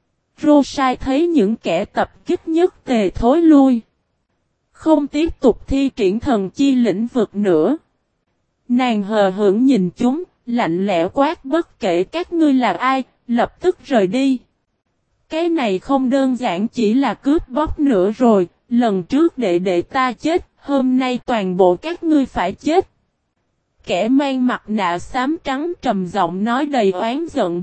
Rosa thấy những kẻ tập kích nhất tề thối lui. Không tiếp tục thi triển thần chi lĩnh vực nữa. Nàng hờ hững nhìn chúng, lạnh lẽo quát bất kể các ngươi là ai, lập tức rời đi. Cái này không đơn giản chỉ là cướp bóc nữa rồi, lần trước đệ đệ ta chết, hôm nay toàn bộ các ngươi phải chết. Kẻ mang mặt nạ xám trắng trầm giọng nói đầy oán giận.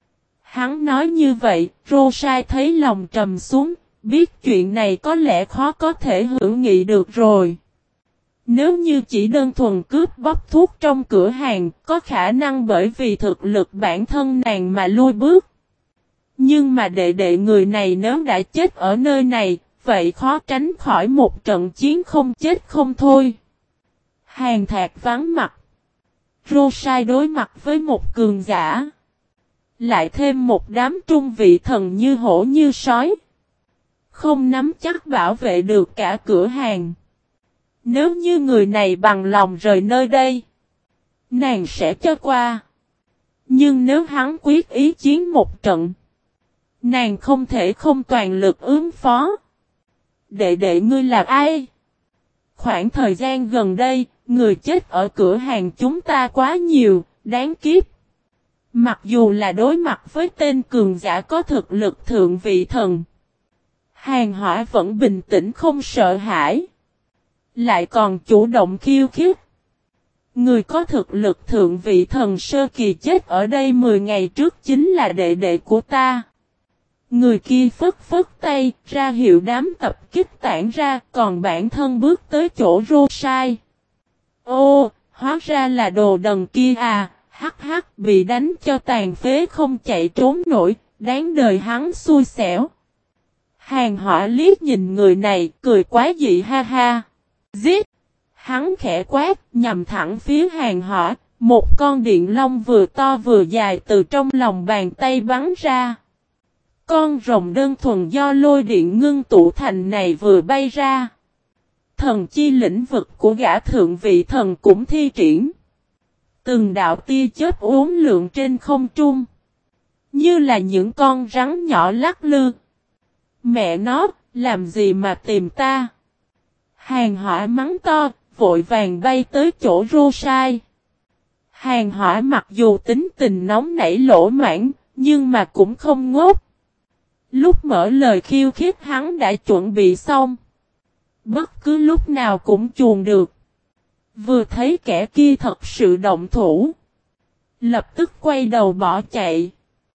Hắn nói như vậy, Rosa thấy lòng trầm xuống, biết chuyện này có lẽ khó có thể hữu nghị được rồi. Nếu như chỉ đơn thuần cướp bóc thuốc trong cửa hàng, có khả năng bởi vì thực lực bản thân nàng mà lui bước. Nhưng mà đệ đệ người này nếu đã chết ở nơi này, vậy khó tránh khỏi một trận chiến không chết không thôi. Hàng Thạc vắng mặt. Rosa đối mặt với một cường giả. Lại thêm một đám trung vị thần như hổ như sói. Không nắm chắc bảo vệ được cả cửa hàng. Nếu như người này bằng lòng rời nơi đây, nàng sẽ cho qua. Nhưng nếu hắn quyết ý chiến một trận, nàng không thể không toàn lực ứng phó. Đệ đệ ngươi là ai? Khoảng thời gian gần đây, người chết ở cửa hàng chúng ta quá nhiều, đáng kiếp. Mặc dù là đối mặt với tên cường giả có thực lực thượng vị thần, Hàng Hỏa vẫn bình tĩnh không sợ hãi. Lại còn chủ động khiêu khích. Người có thực lực thượng vị thần sơ kỳ chết ở đây 10 ngày trước chính là đệ đệ của ta. Người kia phất phất tay, ra hiệu đám tập kích tản ra, còn bản thân bước tới chỗ Rosa. Ô, hóa ra là đồ đần kia à, hắc hắc bị đánh cho tàn phế không chạy trốn nổi, đáng đời hắn xui xẻo. Hàng Hỏa liếc nhìn người này, cười quá dị ha ha. Giết! Hắn khẽ quát, nhằm thẳng phía Hàng Hỏa, một con điện long vừa to vừa dài từ trong lòng bàn tay bắn ra. Con rồng đơn thuần do lôi điện ngưng tụ thành này vừa bay ra. Thần chi lĩnh vực của gã thượng vị thần cũng thi triển. Từng đạo tia chớp uốn lượn trên không trung. Như là những con rắn nhỏ lắc lư. Mẹ nó, làm gì mà tìm ta? Hàng Hỏa mắng to, vội vàng bay tới chỗ Rosai. Hàng Hỏa mặc dù tính tình nóng nảy lỗ mãn, nhưng mà cũng không ngốc. Lúc mở lời khiêu khích hắn đã chuẩn bị xong. Bất cứ lúc nào cũng chuồn được. Vừa thấy kẻ kia thật sự động thủ. Lập tức quay đầu bỏ chạy.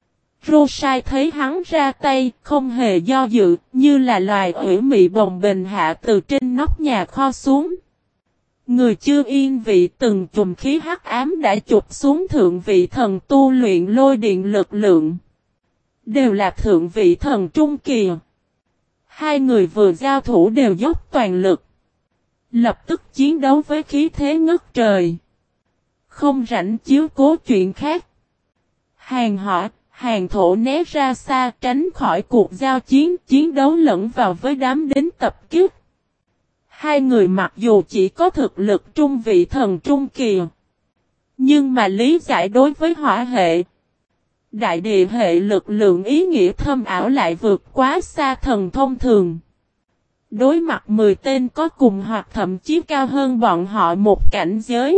Rosai thấy hắn ra tay, không hề do dự, như là loài ủy mị bồng bềnh hạ từ trên nóc nhà kho xuống. Người chưa yên vị từng chùm khí hắc ám đã chụp xuống thượng vị thần tu luyện lôi điện lực lượng. Đều là thượng vị thần trung kỳ. Hai người vừa giao thủ đều dốc toàn lực. Lập tức chiến đấu với khí thế ngất trời. Không rảnh chiếu cố chuyện khác. Hàng Hỏa, Hàng Thổ né ra xa tránh khỏi cuộc giao chiến đấu lẫn vào với đám đến tập kích. Hai người mặc dù chỉ có thực lực trung vị thần trung kỳ. Nhưng mà lý giải đối với hỏa hệ. Đại địa hệ lực lượng ý nghĩa thâm ảo lại vượt quá xa thần thông thường. Đối mặt 10 tên có cùng hoặc thậm chí cao hơn bọn họ một cảnh giới.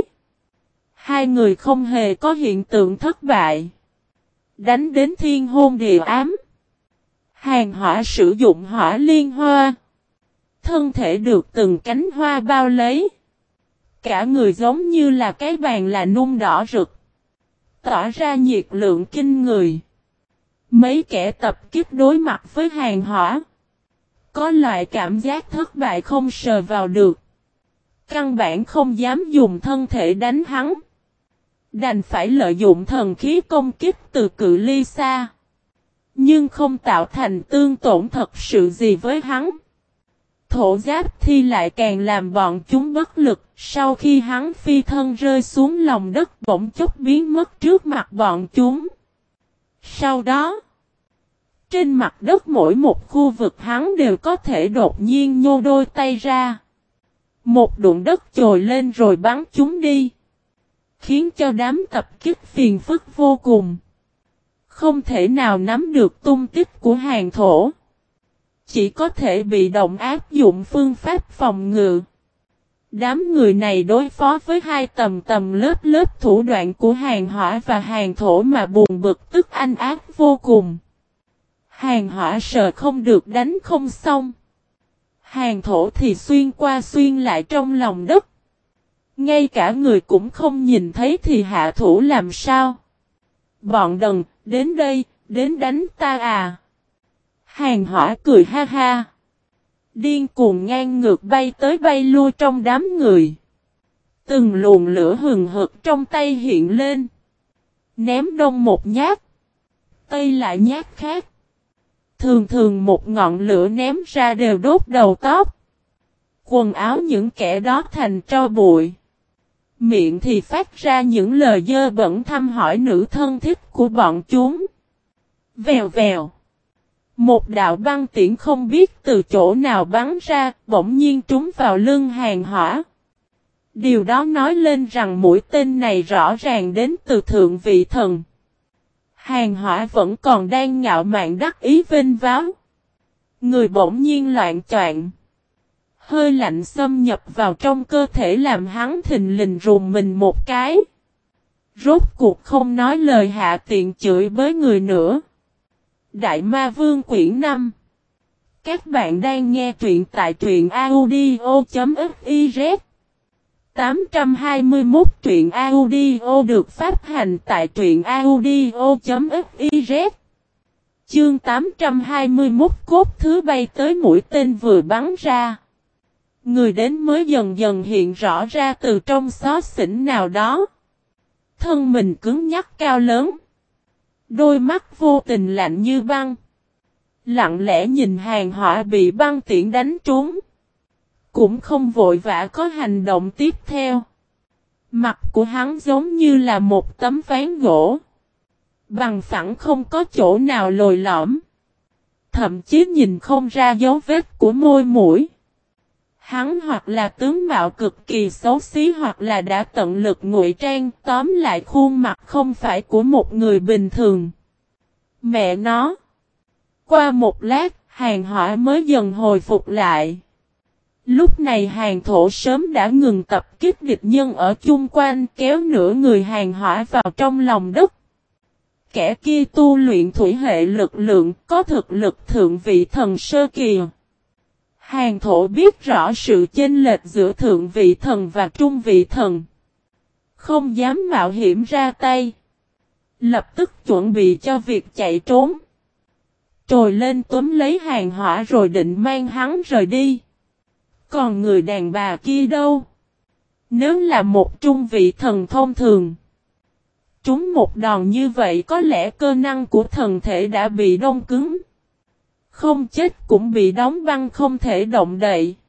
Hai người không hề có hiện tượng thất bại. Đánh đến thiên hôn địa ám. Hàng Hỏa sử dụng hỏa liên hoa. Thân thể được từng cánh hoa bao lấy. Cả người giống như là cái bàn là nung đỏ rực. Tỏa ra nhiệt lượng kinh người. Mấy kẻ tập kích đối mặt với Hàng Hỏa. Có loại cảm giác thất bại không sờ vào được. Căn bản không dám dùng thân thể đánh hắn. Đành phải lợi dụng thần khí công kích từ cự ly xa. Nhưng không tạo thành tương tổn thật sự gì với hắn. Thổ giáp thi lại càng làm bọn chúng bất lực. Sau khi hắn phi thân rơi xuống lòng đất bỗng chốc biến mất trước mặt bọn chúng. Sau đó, trên mặt đất mỗi một khu vực hắn đều có thể đột nhiên nhô đôi tay ra. Một đụng đất trồi lên rồi bắn chúng đi. Khiến cho đám tập kích phiền phức vô cùng. Không thể nào nắm được tung tích của Hàng Thổ. Chỉ có thể bị động áp dụng phương pháp phòng ngự. Đám người này đối phó với hai tầm lớp thủ đoạn của Hàng Hỏa và Hàng Thổ mà buồn bực tức anh ác vô cùng. Hàng Hỏa sợ không được đánh không xong. Hàng Thổ thì xuyên qua xuyên lại trong lòng đất. Ngay cả người cũng không nhìn thấy thì hạ thủ làm sao? Bọn đần, đến đây, đến đánh ta à? Hàng Hỏa cười ha ha. Điên cuồng ngang ngược bay tới bay lui trong đám người. Từng luồng lửa hừng hực trong tay hiện lên. Ném đông một nhát. Tây lại nhát khác. Thường thường một ngọn lửa ném ra đều đốt đầu tóc. Quần áo những kẻ đó thành tro bụi. Miệng thì phát ra những lời dơ bẩn thăm hỏi nữ thân thích của bọn chúng. Vèo vèo. Một đạo băng tiễn không biết từ chỗ nào bắn ra, bỗng nhiên trúng vào lưng Hàng Hỏa. Điều đó nói lên rằng mũi tên này rõ ràng đến từ thượng vị thần. Hàng Hỏa vẫn còn đang ngạo mạn đắc ý vênh váo. Người bỗng nhiên loạn choạng. Hơi lạnh xâm nhập vào trong cơ thể làm hắn thình lình rùng mình một cái. Rốt cuộc không nói lời hạ tiện chửi bới người nữa. Đại Ma Vương quyển 5. Các bạn đang nghe truyện tại truyện audio.fiz. 821 truyện audio được phát hành tại truyện audio.fiz. Chương 821 cốt thứ bay tới mũi tên vừa bắn ra. Người đến mới dần dần hiện rõ ra từ trong xó xỉnh nào đó. Thân mình cứng nhắc cao lớn. Đôi mắt vô tình lạnh như băng. Lặng lẽ nhìn Hàng Hỏa bị băng tiễn đánh trúng. Cũng không vội vã có hành động tiếp theo. Mặt của hắn giống như là một tấm ván gỗ. Bằng phẳng không có chỗ nào lồi lõm. Thậm chí nhìn không ra dấu vết của môi mũi. Hắn hoặc là tướng mạo cực kỳ xấu xí hoặc là đã tận lực ngụy trang, tóm lại khuôn mặt không phải của một người bình thường. Mẹ nó! Qua một lát, Hàng Hỏa mới dần hồi phục lại. Lúc này Hàng Thổ sớm đã ngừng tập kích địch nhân ở chung quanh, kéo nửa người Hàng Hỏa vào trong lòng đất. Kẻ kia tu luyện thủy hệ lực lượng, có thực lực thượng vị thần sơ kỳ. Hàng Thổ biết rõ sự chênh lệch giữa thượng vị thần và trung vị thần. Không dám mạo hiểm ra tay. Lập tức chuẩn bị cho việc chạy trốn. Trồi lên túm lấy Hàng Hỏa rồi định mang hắn rời đi. Còn người đàn bà kia đâu? Nếu là một trung vị thần thông thường. Trúng một đòn như vậy có lẽ cơ năng của thần thể đã bị đông cứng. Không chết cũng bị đóng băng không thể động đậy.